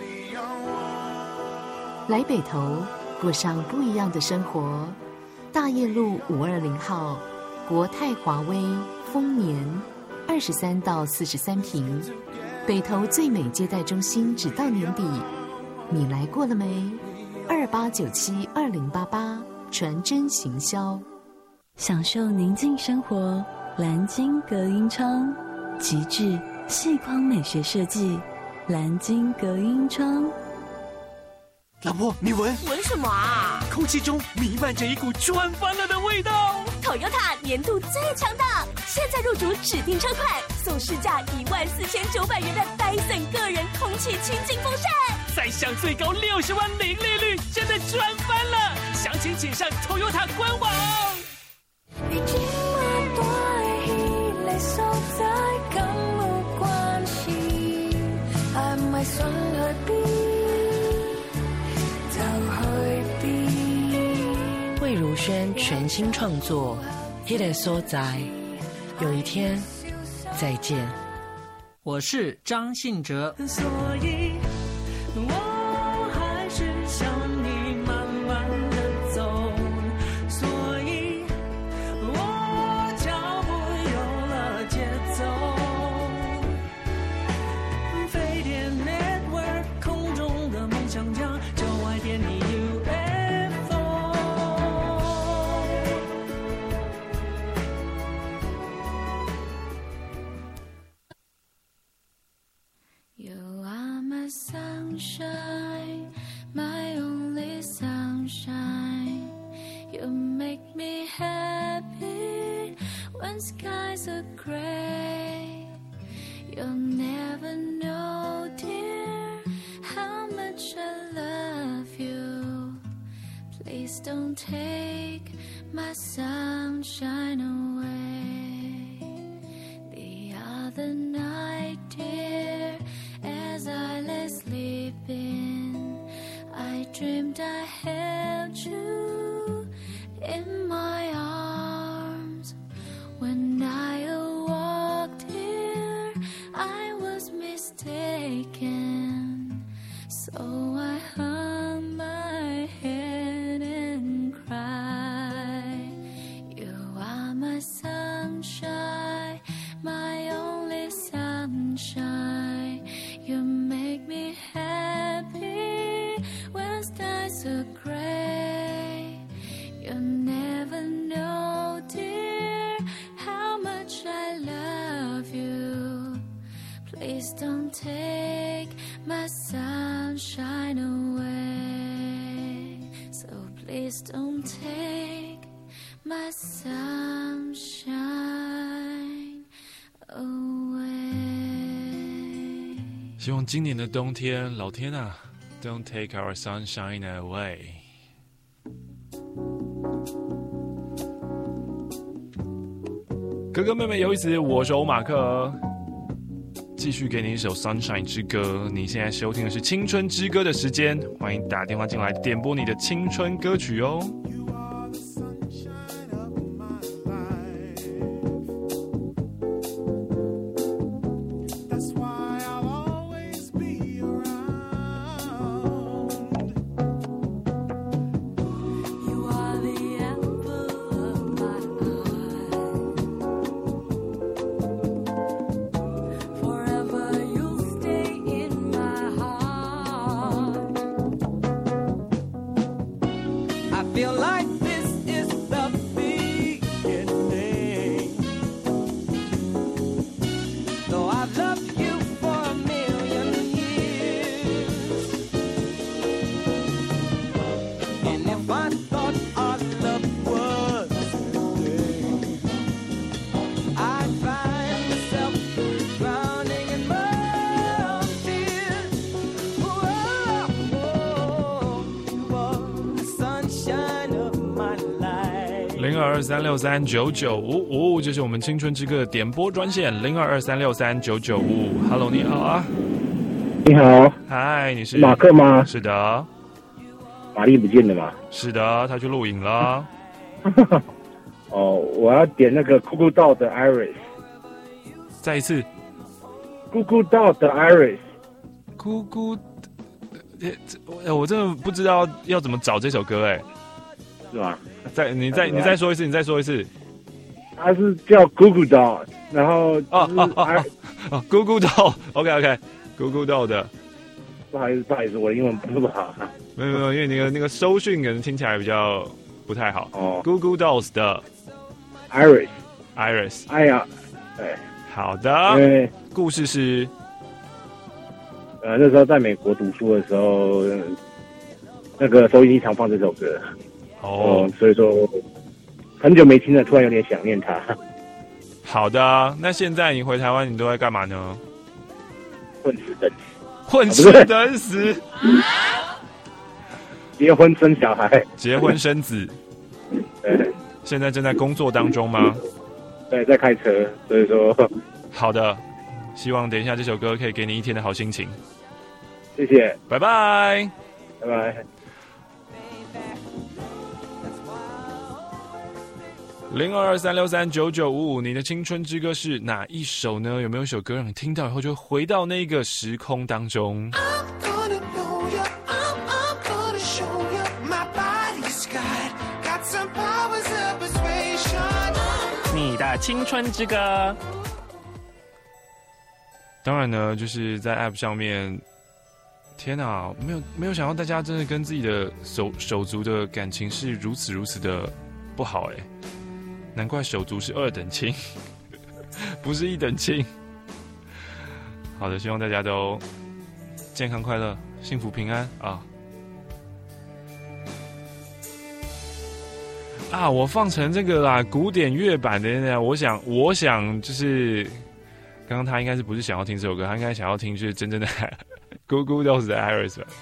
来北投，过上不一样的生活。大业路520号，国泰华威丰年，23到43坪，北投最美接待中心，直到年底。你来过了没？28972088。传真行销， 享受宁静生活。蓝鲸隔音窗，极致细框美学设计，蓝鲸隔音窗。 老婆，你闻什么啊？ 空气中弥漫着一股赚翻了的味道。 Toyota 年度最强大，现在入主指定车款，送市价14900元的戴森个人空气清净风扇， 再享最高60万零利率，真的赚翻了！详情请上 Toyota 官网。 魏如萱全新创作《迄个所在》，有一天再见。 我是张信哲。 所以我还是想你慢慢的走，所以我脚步有了节奏。飞碟 Network 空中 sunshine, my only sunshine. You make me happy when skies are gray. You'll never know, dear, how much I love you. Please don't take my sunshine away. The other night, dear, as I lay sleeping, I dreamed I held you in my arms. When I awoke, dear, I was mistaken. So I hung my head and cried. You are my sunshine, my only sunshine. You make me happy when skies are gray. You'll never know, dear, how much I love you. Please don't take my sunshine away. So please don't take my sunshine away. 希望今年的冬天，老天啊 ，Don't take our sunshine away。哥哥妹妹有意思，我是欧马克，继续给你一首《Sunshine 之歌》。你现在收听的是《青春之歌》的时间，欢迎打电话进来点播你的青春歌曲哦。0223639955，这是我们青春之歌的点播专线0223639955。Hello， 你好啊。 你好。 嗨，你是马克吗？ 是的。 玛丽不见了吗？ 是的，他去录影了。 哦，我要点那个咕咕道的 Iris。 再一次。 咕咕道的 Iris。 咕咕，我真的不知道要怎么找这首歌， 是吗？ 你再说一次，你再说一次。 它是叫 Google Doll， 然后 Google Doll， OK， Google Doll 的。 不好意思，我的英文不好。 没有，因为那个收讯可能听起来比较不太好。Google Dolls 的 Iris。 哎呀，对， 好的。故事是， 那时候在美国读书的时候，那个收音机常放这首歌。所以说很久没听了，突然有点想念他。 好的，那现在你回台湾，你都在干嘛呢？ 混吃等死。 混吃等死。 结婚生小孩。 结婚生子。 对。 现在正在工作当中吗？ 对，在开车。所以说。 好的，希望等一下这首歌可以给你一天的好心情。 谢谢。 拜拜。 拜拜。 0223639955，你的青春之歌是哪一首呢？有没有一首歌让你听到以后就回到那个时空当中？ 你的青春之歌。 当然呢，就是在 App 上面，天哪，没有想到大家真的跟自己的手足的感情是如此的不好难怪手足是2等亲，不是1等亲。好的，希望大家都健康快乐、幸福平安啊！啊，我放成这个啦，古典乐版的。我想就是刚刚他应该是不是想要听这首歌，他应该想要听就是真正的Goo Goo Dolls的 Iris 吧。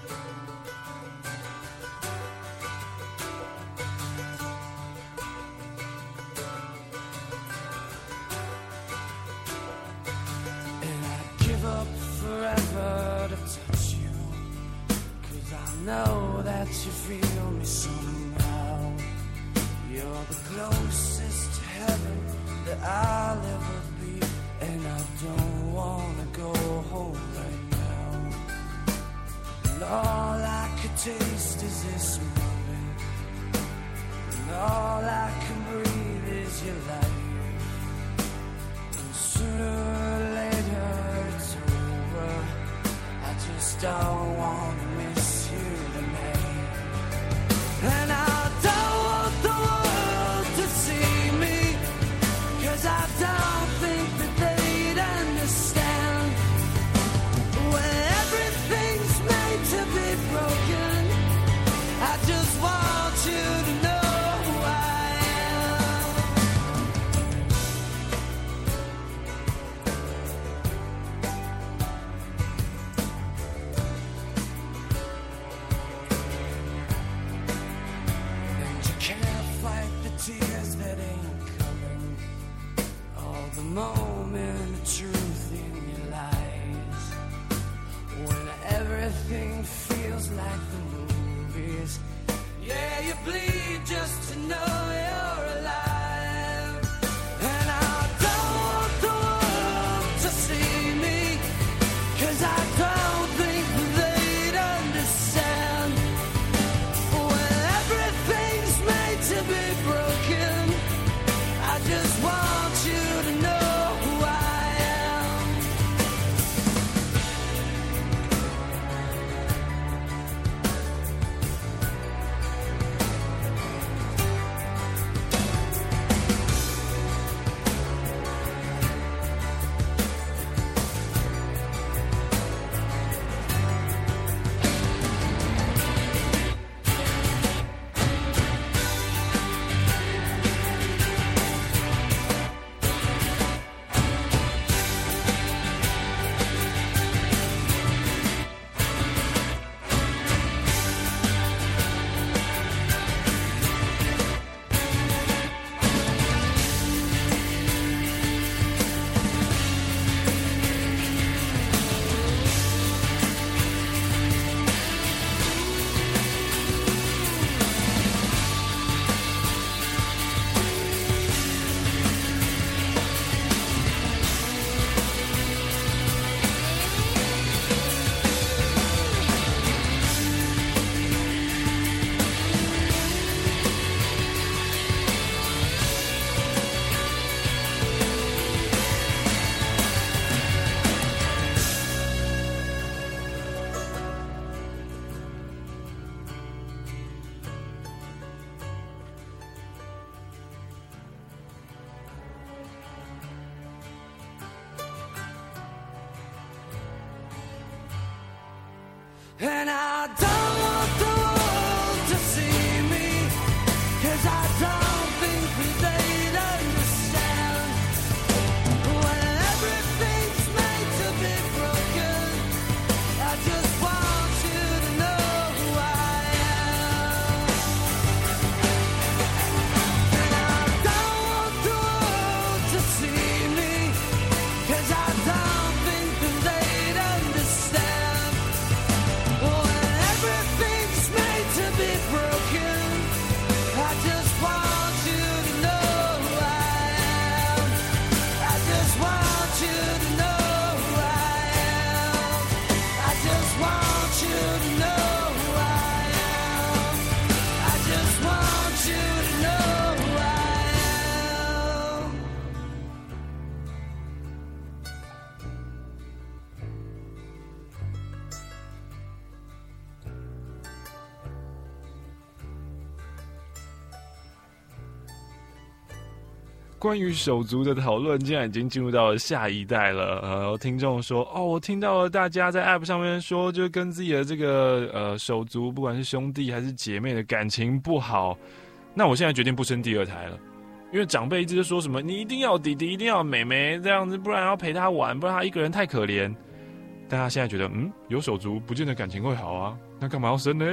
Know that you feel me somehow. You're the closest to heaven that I'll ever be, and I don't wanna go home right now. And all I could taste is this moment, and all I can breathe is your life. And sooner or later it's over. I just don't wanna miss you tonight. And I don't want the world to see me, 'cause I don't think that they'd understand. When everything's made to be broken, I just want you to know who I am. And you can't fight the tears that ain't coming, all the moment of truth in your lies. When everything feels like the movies, yeah, you bleed just to know you're alive. And I don't want the world to see me, 'cause I don't think they'd understand. When everything's made to be broken, I just want you to know who I am. And I don't want the world to see me, 'cause I don't think that they'd understand. When everything's made to be broken, I just want you to know who I am. And I don't want the world to see me, 'cause I don't think that they'd understand. When every 关于手足的讨论竟然已经进入到了下一代了。听众说，我听到了大家在 App 上面说，就跟自己的这个手足，不管是兄弟还是姐妹的感情不好。那我现在决定不生第二胎了，因为长辈一直就说什么你一定要有弟弟，一定要有妹妹这样子，不然要陪他玩，不然他一个人太可怜。但他现在觉得，有手足不见得感情会好啊，那干嘛要生呢？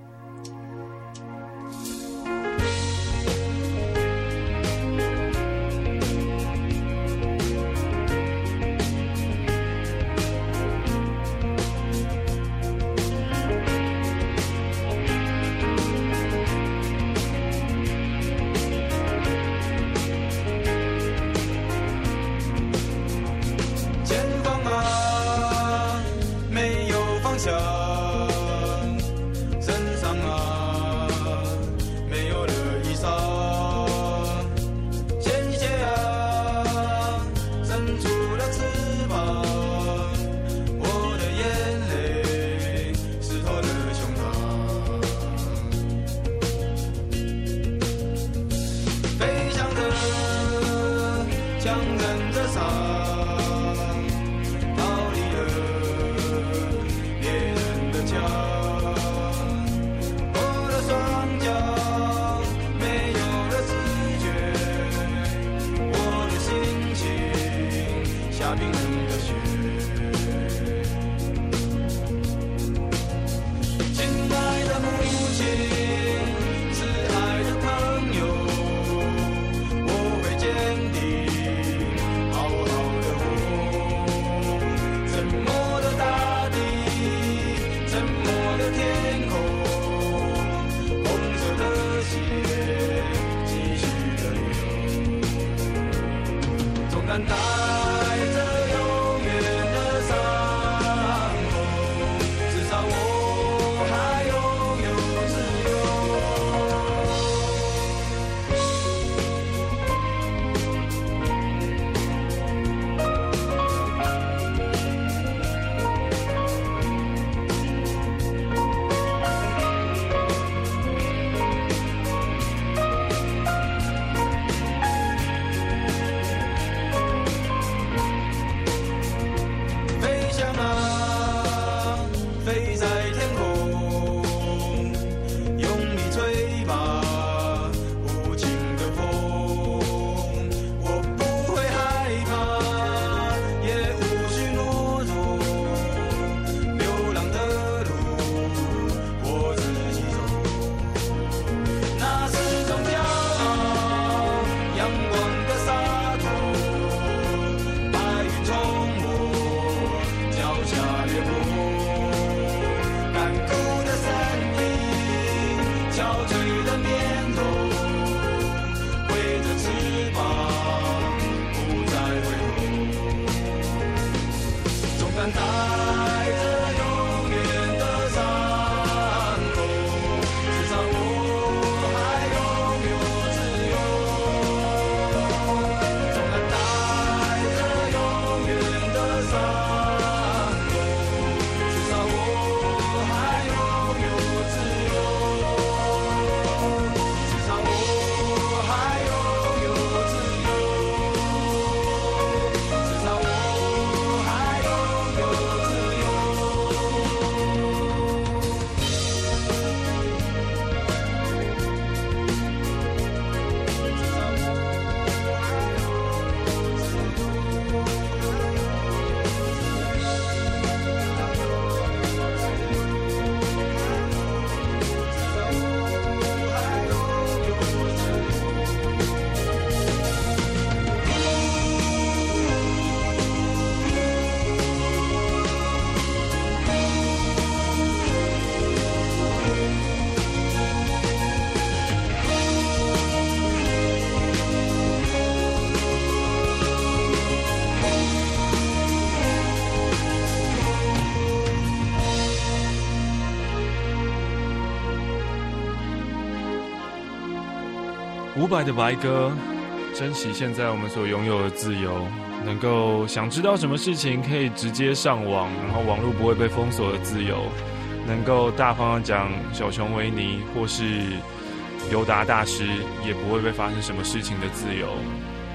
伍佰的白鸽，珍惜现在我们所拥有的自由，能够想知道什么事情可以直接上网，然后网络不会被封锁的自由，能够大方的讲小熊维尼或是尤达大师也不会被发生什么事情的自由。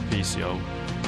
Peace 哟。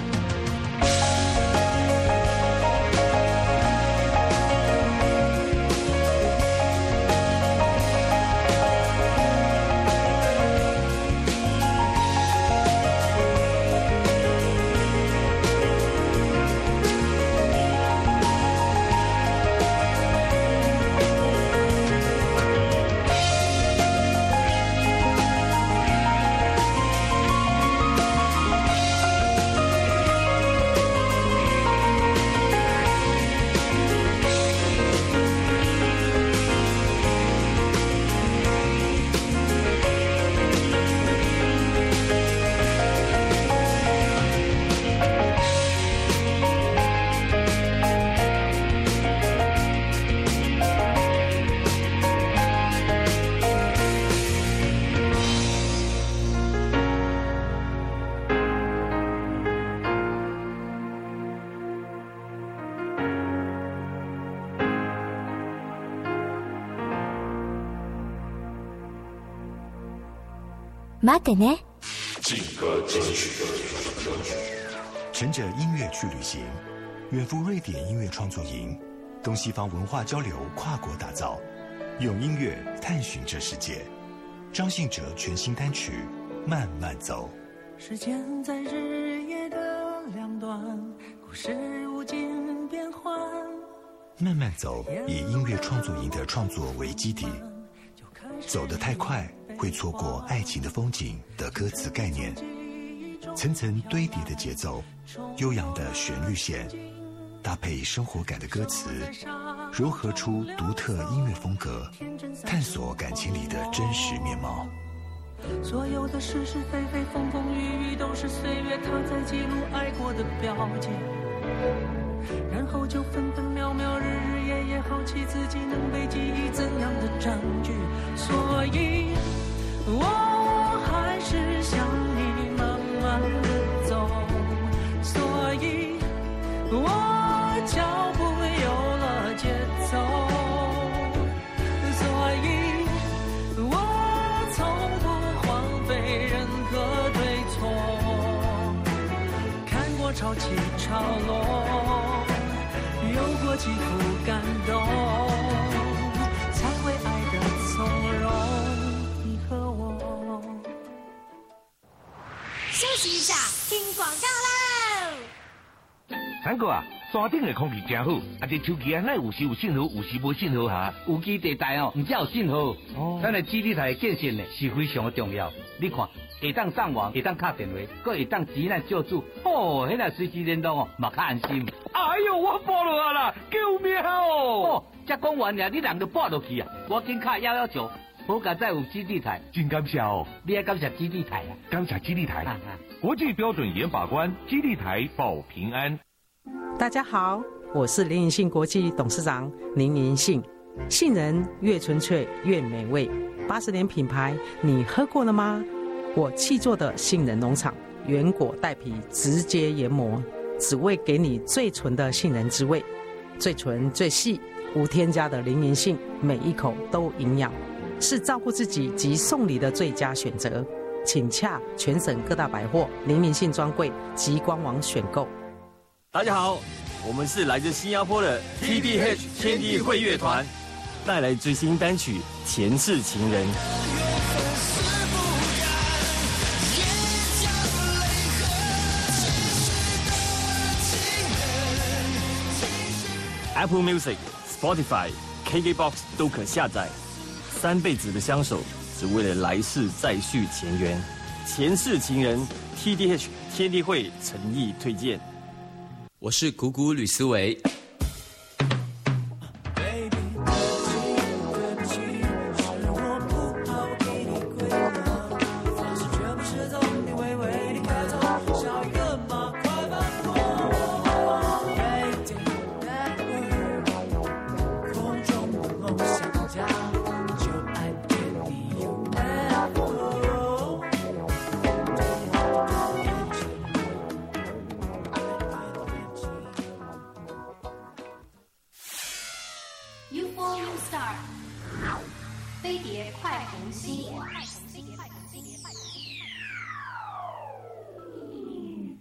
待ってね。 乘着音乐去旅行，远赴瑞典音乐创作营，东西方文化交流跨国打造，用音乐探寻这世界。张信哲全新单曲《慢慢走》。 时间在日夜的两端，故事无尽变换。 慢慢走，以音乐创作营的创作为基底，走得太快会错过爱情的风景的歌词概念，层层堆叠的节奏，悠扬的旋律线，搭配生活感的歌词，糅合出独特音乐风格，探索感情里的真实面貌。 所有的是是非非，风风雨雨，都是岁月它在记录爱过的标记，然后就分分秒秒，日日夜夜，好奇自己能被记忆怎样的占据。所以我还是想你慢慢的走，所以我脚步有了节奏，所以我从不荒废任何对错，看过潮起潮落，有过起伏感动，才会爱得从容。你和我休息一下，听广告喽。 三哥啊，山顶的空气真好，啊，这手机啊，那有时有信号，有时无信号哈。 有基地台哦，唔只有信号。哦，咱的基地台建设呢是非常的重要。你看，会当上网，会当打电话，搁会当急难救助，哦，迄个随时联络哦，嘛较安心。 哎呦，我报落啊啦，救命哦！ 哦，才讲完呀，你人就报落去啊！我紧卡119。好佳在有基地台， 真感谢哦！ 你也感谢基地台啊！ 感谢基地台，国际标准严把关，基地台保平安。 大家好，我是林银杏国际董事长林银杏。杏仁越纯粹越美味，80年品牌，你喝过了吗？我契作的杏仁农场，原果带皮，直接研磨，只为给你最纯的杏仁滋味，最纯最细，无添加的林银杏，每一口都营养。是照顾自己及送礼的最佳选择，请洽全省各大百货、林银杏专柜及官网选购。 大家好，我们是来自新加坡的 TDH 天地会乐团，带来最新单曲《前世情人》。Apple Music、Spotify、KKBOX 都可下载。3辈子的相守，只为了来世再续前缘。前世情人 ，TDH 天地会诚意推荐。 我是谷谷吕思维。 飞碟快红心。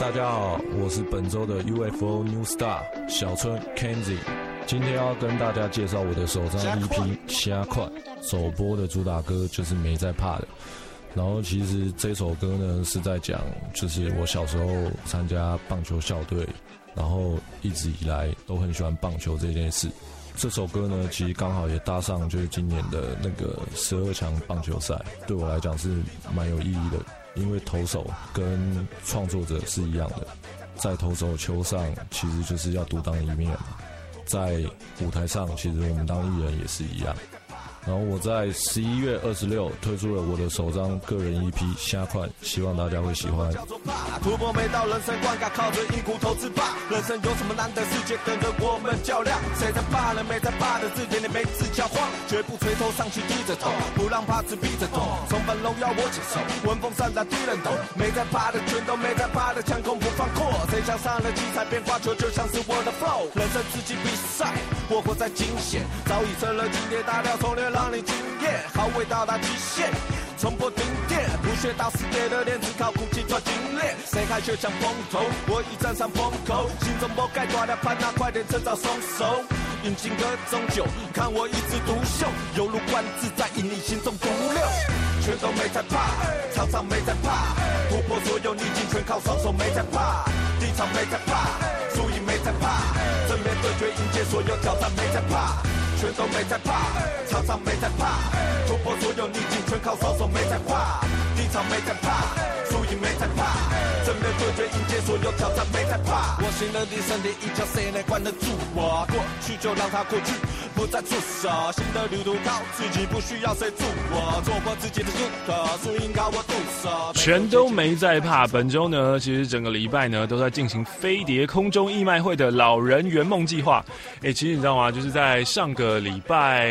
大家好，我是本周的 UFO New Star 小春 Kenzie， 今天要跟大家介绍我的首张 EP《虾块》，首播的主打歌就是没在怕的。然后其实这首歌呢是在讲，就是我小时候参加棒球校队，然后一直以来都很喜欢棒球这件事。这首歌呢，其实刚好也搭上就是今年的那个12强棒球赛，对我来讲是蛮有意义的，因为投手跟创作者是一样的，在投手球上其实就是要独当一面，在舞台上其实我们当艺人也是一样。然后我在11月26推出了我的首张个人 EP《虾块》，希望大家会喜欢。 突破每道人生关卡，靠着硬骨头自拔。人生有什么难得，世界跟着我们较量。谁在怕呢？没在怕的字典里每次交慌，绝不垂头丧气低着头，不让怕只逼着动。重返荣耀我接受，闻风散打敌人懂。没在怕的全都没在怕的，枪口不放过。谁想上了七彩变化球，就像是我的 flow。人生自己比赛，我活在惊险，早已成了经典，大料重练。让你惊艳，好味到达极限，冲破顶点，不屑到死跌的脸，只靠苦气赚精炼。谁还血抢风头？我已站上风口，心中莫盖大的盼，那快点趁早松手。引进歌终究，看我一枝独秀，犹如观自在，引你心中独流。全都没在怕，场上没在怕，突破所有逆境，全靠双手没在怕。地场没在怕，输赢没在怕，正面对决迎接所有挑战没在怕。全都没在怕，场上没在怕，突破所有逆境，全靠双手没在怕。地场没在怕，输赢没在怕，正面对决迎接所有挑战没在怕。我新的人生第一条，谁能关得住我？过去就让它过去，不再出手。新的旅途靠自己，不需要谁助我，做过自己的输赢靠我动手。 全都没在怕。本周呢，其实整个礼拜呢都在进行飞碟空中义卖会的老人圆梦计划。其实你知道吗？就是在上个礼拜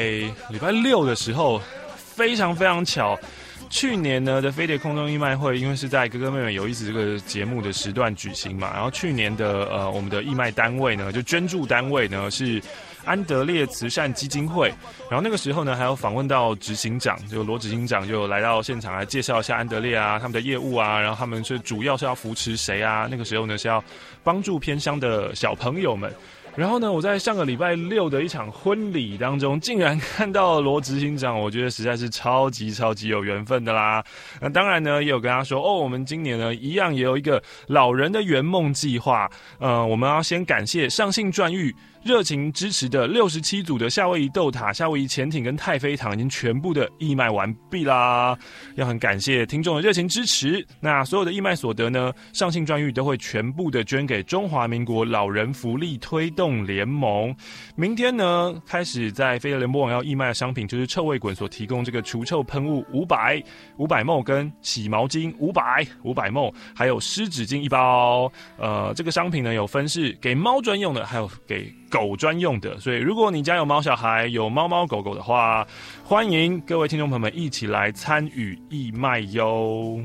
6的时候，非常非常巧，去年呢的飞碟空中义卖会，因为是在哥哥妹妹有意思这个节目的时段举行嘛，然后去年的我们的义卖单位呢，就捐助单位呢是安德烈慈善基金会，然后那个时候呢，还有访问到执行长，就罗执行长就来到现场来介绍一下安德烈啊，他们的业务啊，然后他们是主要是要扶持谁啊？那个时候呢是要帮助偏乡的小朋友们。然后呢，我在上个礼拜6的一场婚礼当中，竟然看到罗执行长，我觉得实在是超级有缘分的啦。那当然呢，也有跟他说，我们今年呢一样也有一个老人的圆梦计划。我们要先感谢上信馔玉热情支持的67组的夏威夷豆塔、夏威夷潜艇跟太妃糖已经全部的义卖完毕啦，要很感谢听众的热情支持。那所有的义卖所得呢，上信馔玉都会全部的捐给中华民国老人福利推动联盟。明天呢，开始在飞碟联播网要义卖的商品就是臭味滚所提供这个除臭喷雾500 ml 跟洗毛巾500 ml， 还有湿纸巾1包。这个商品呢有分是给猫专用的，还有给狗专用的，所以如果你家有猫小孩、有猫猫狗狗的话，欢迎各位听众朋友们一起来参与义卖哟。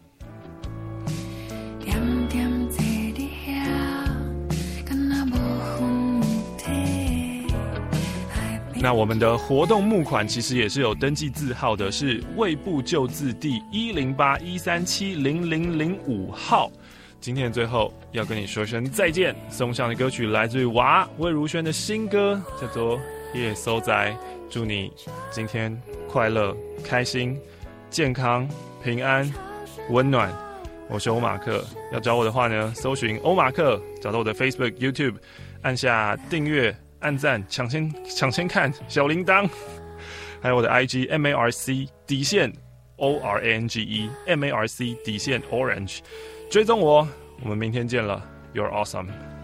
那我们的活动募款其实也是有登记字号的，是卫部救字第10813700005号。今天的最后要跟你说声再见，送上的歌曲来自于娃魏如萱的新歌，叫做《夜搜仔》。祝你今天快乐、开心、健康、平安、温暖。我是欧马克，要找我的话呢，搜寻欧马克，找到我的 Facebook、YouTube， 按下订阅、按赞，抢先看小铃铛，还有我的 IG MARC_ORANGE MARC_Orange。追踪我，我们明天见了。You're awesome。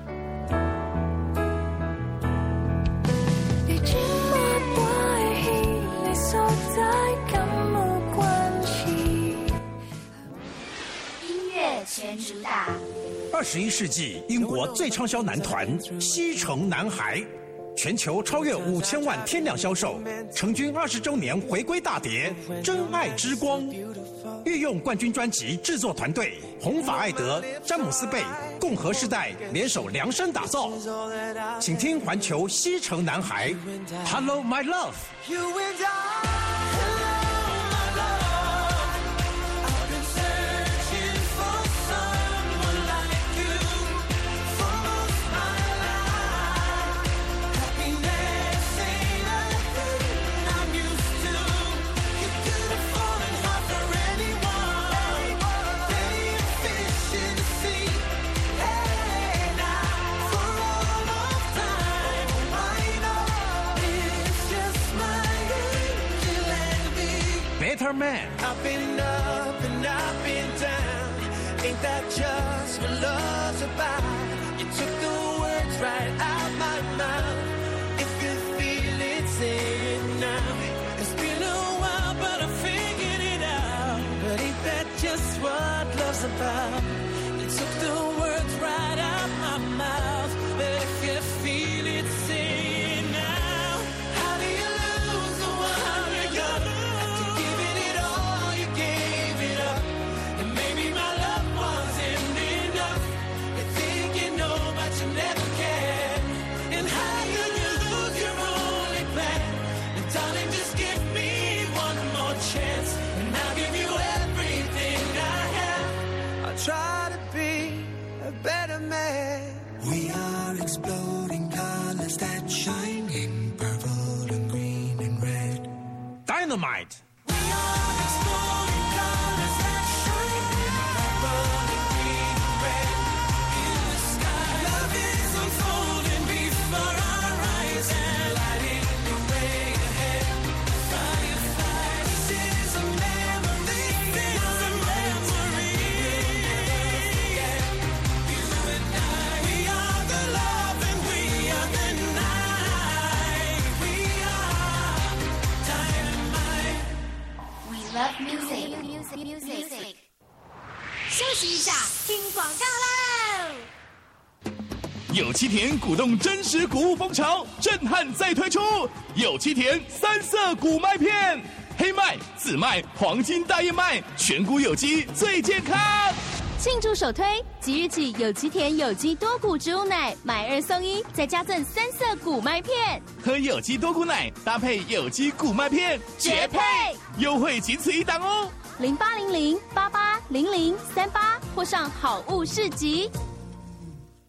音乐全主打。 21世纪英国最畅销男团西城男孩，全球超越5000万天量销售，成军20周年回归大碟《真爱之光》。御用冠军专辑制作团队红发艾德、詹姆斯贝、共和世代联手量身打造，请听环球西城男孩 Hello My Love。 I've been searching for someone like you. Better Man。 I've been up and I've been down. Ain't that just what love's about? You took the words right out my mouth. If you feel it, say it now. It's been a while, but I figured it out. But ain't that just what love's about? You took the words right out my mouth. But if you feel it, say it now. How do you lose the one you got? After giving it all, you gave it up. And maybe my love wasn't enough. You think you know, but you never can. And how you lose your only plan. And darling, just give me one more chance. And I'll give you everything I have. I'll try to be a better man. We are exploding colors that shine in purple and green and red. Dynamite。 We are exploding colors that shine in purple and green and red. In the sky, love is unfolding before our eyes and lighting the way ahead. Firefly, this is a memory. This is a memory. You and I, we are the love and we are the night. We are dynamite. We love music. 休息一下，听广告喽。 有七田鼓动真实谷物风潮，震撼再推出有七田3色谷麦片，黑麦、紫麦、黄金大燕麦，全谷有机最健康。 庆祝首推，即日起有奇田有机多谷植物奶买2送1，再加赠3色谷麦片， 喝有机多谷奶搭配有机谷麦片， 绝配！ 优惠仅此一档哦。 0800880038或上好物市集。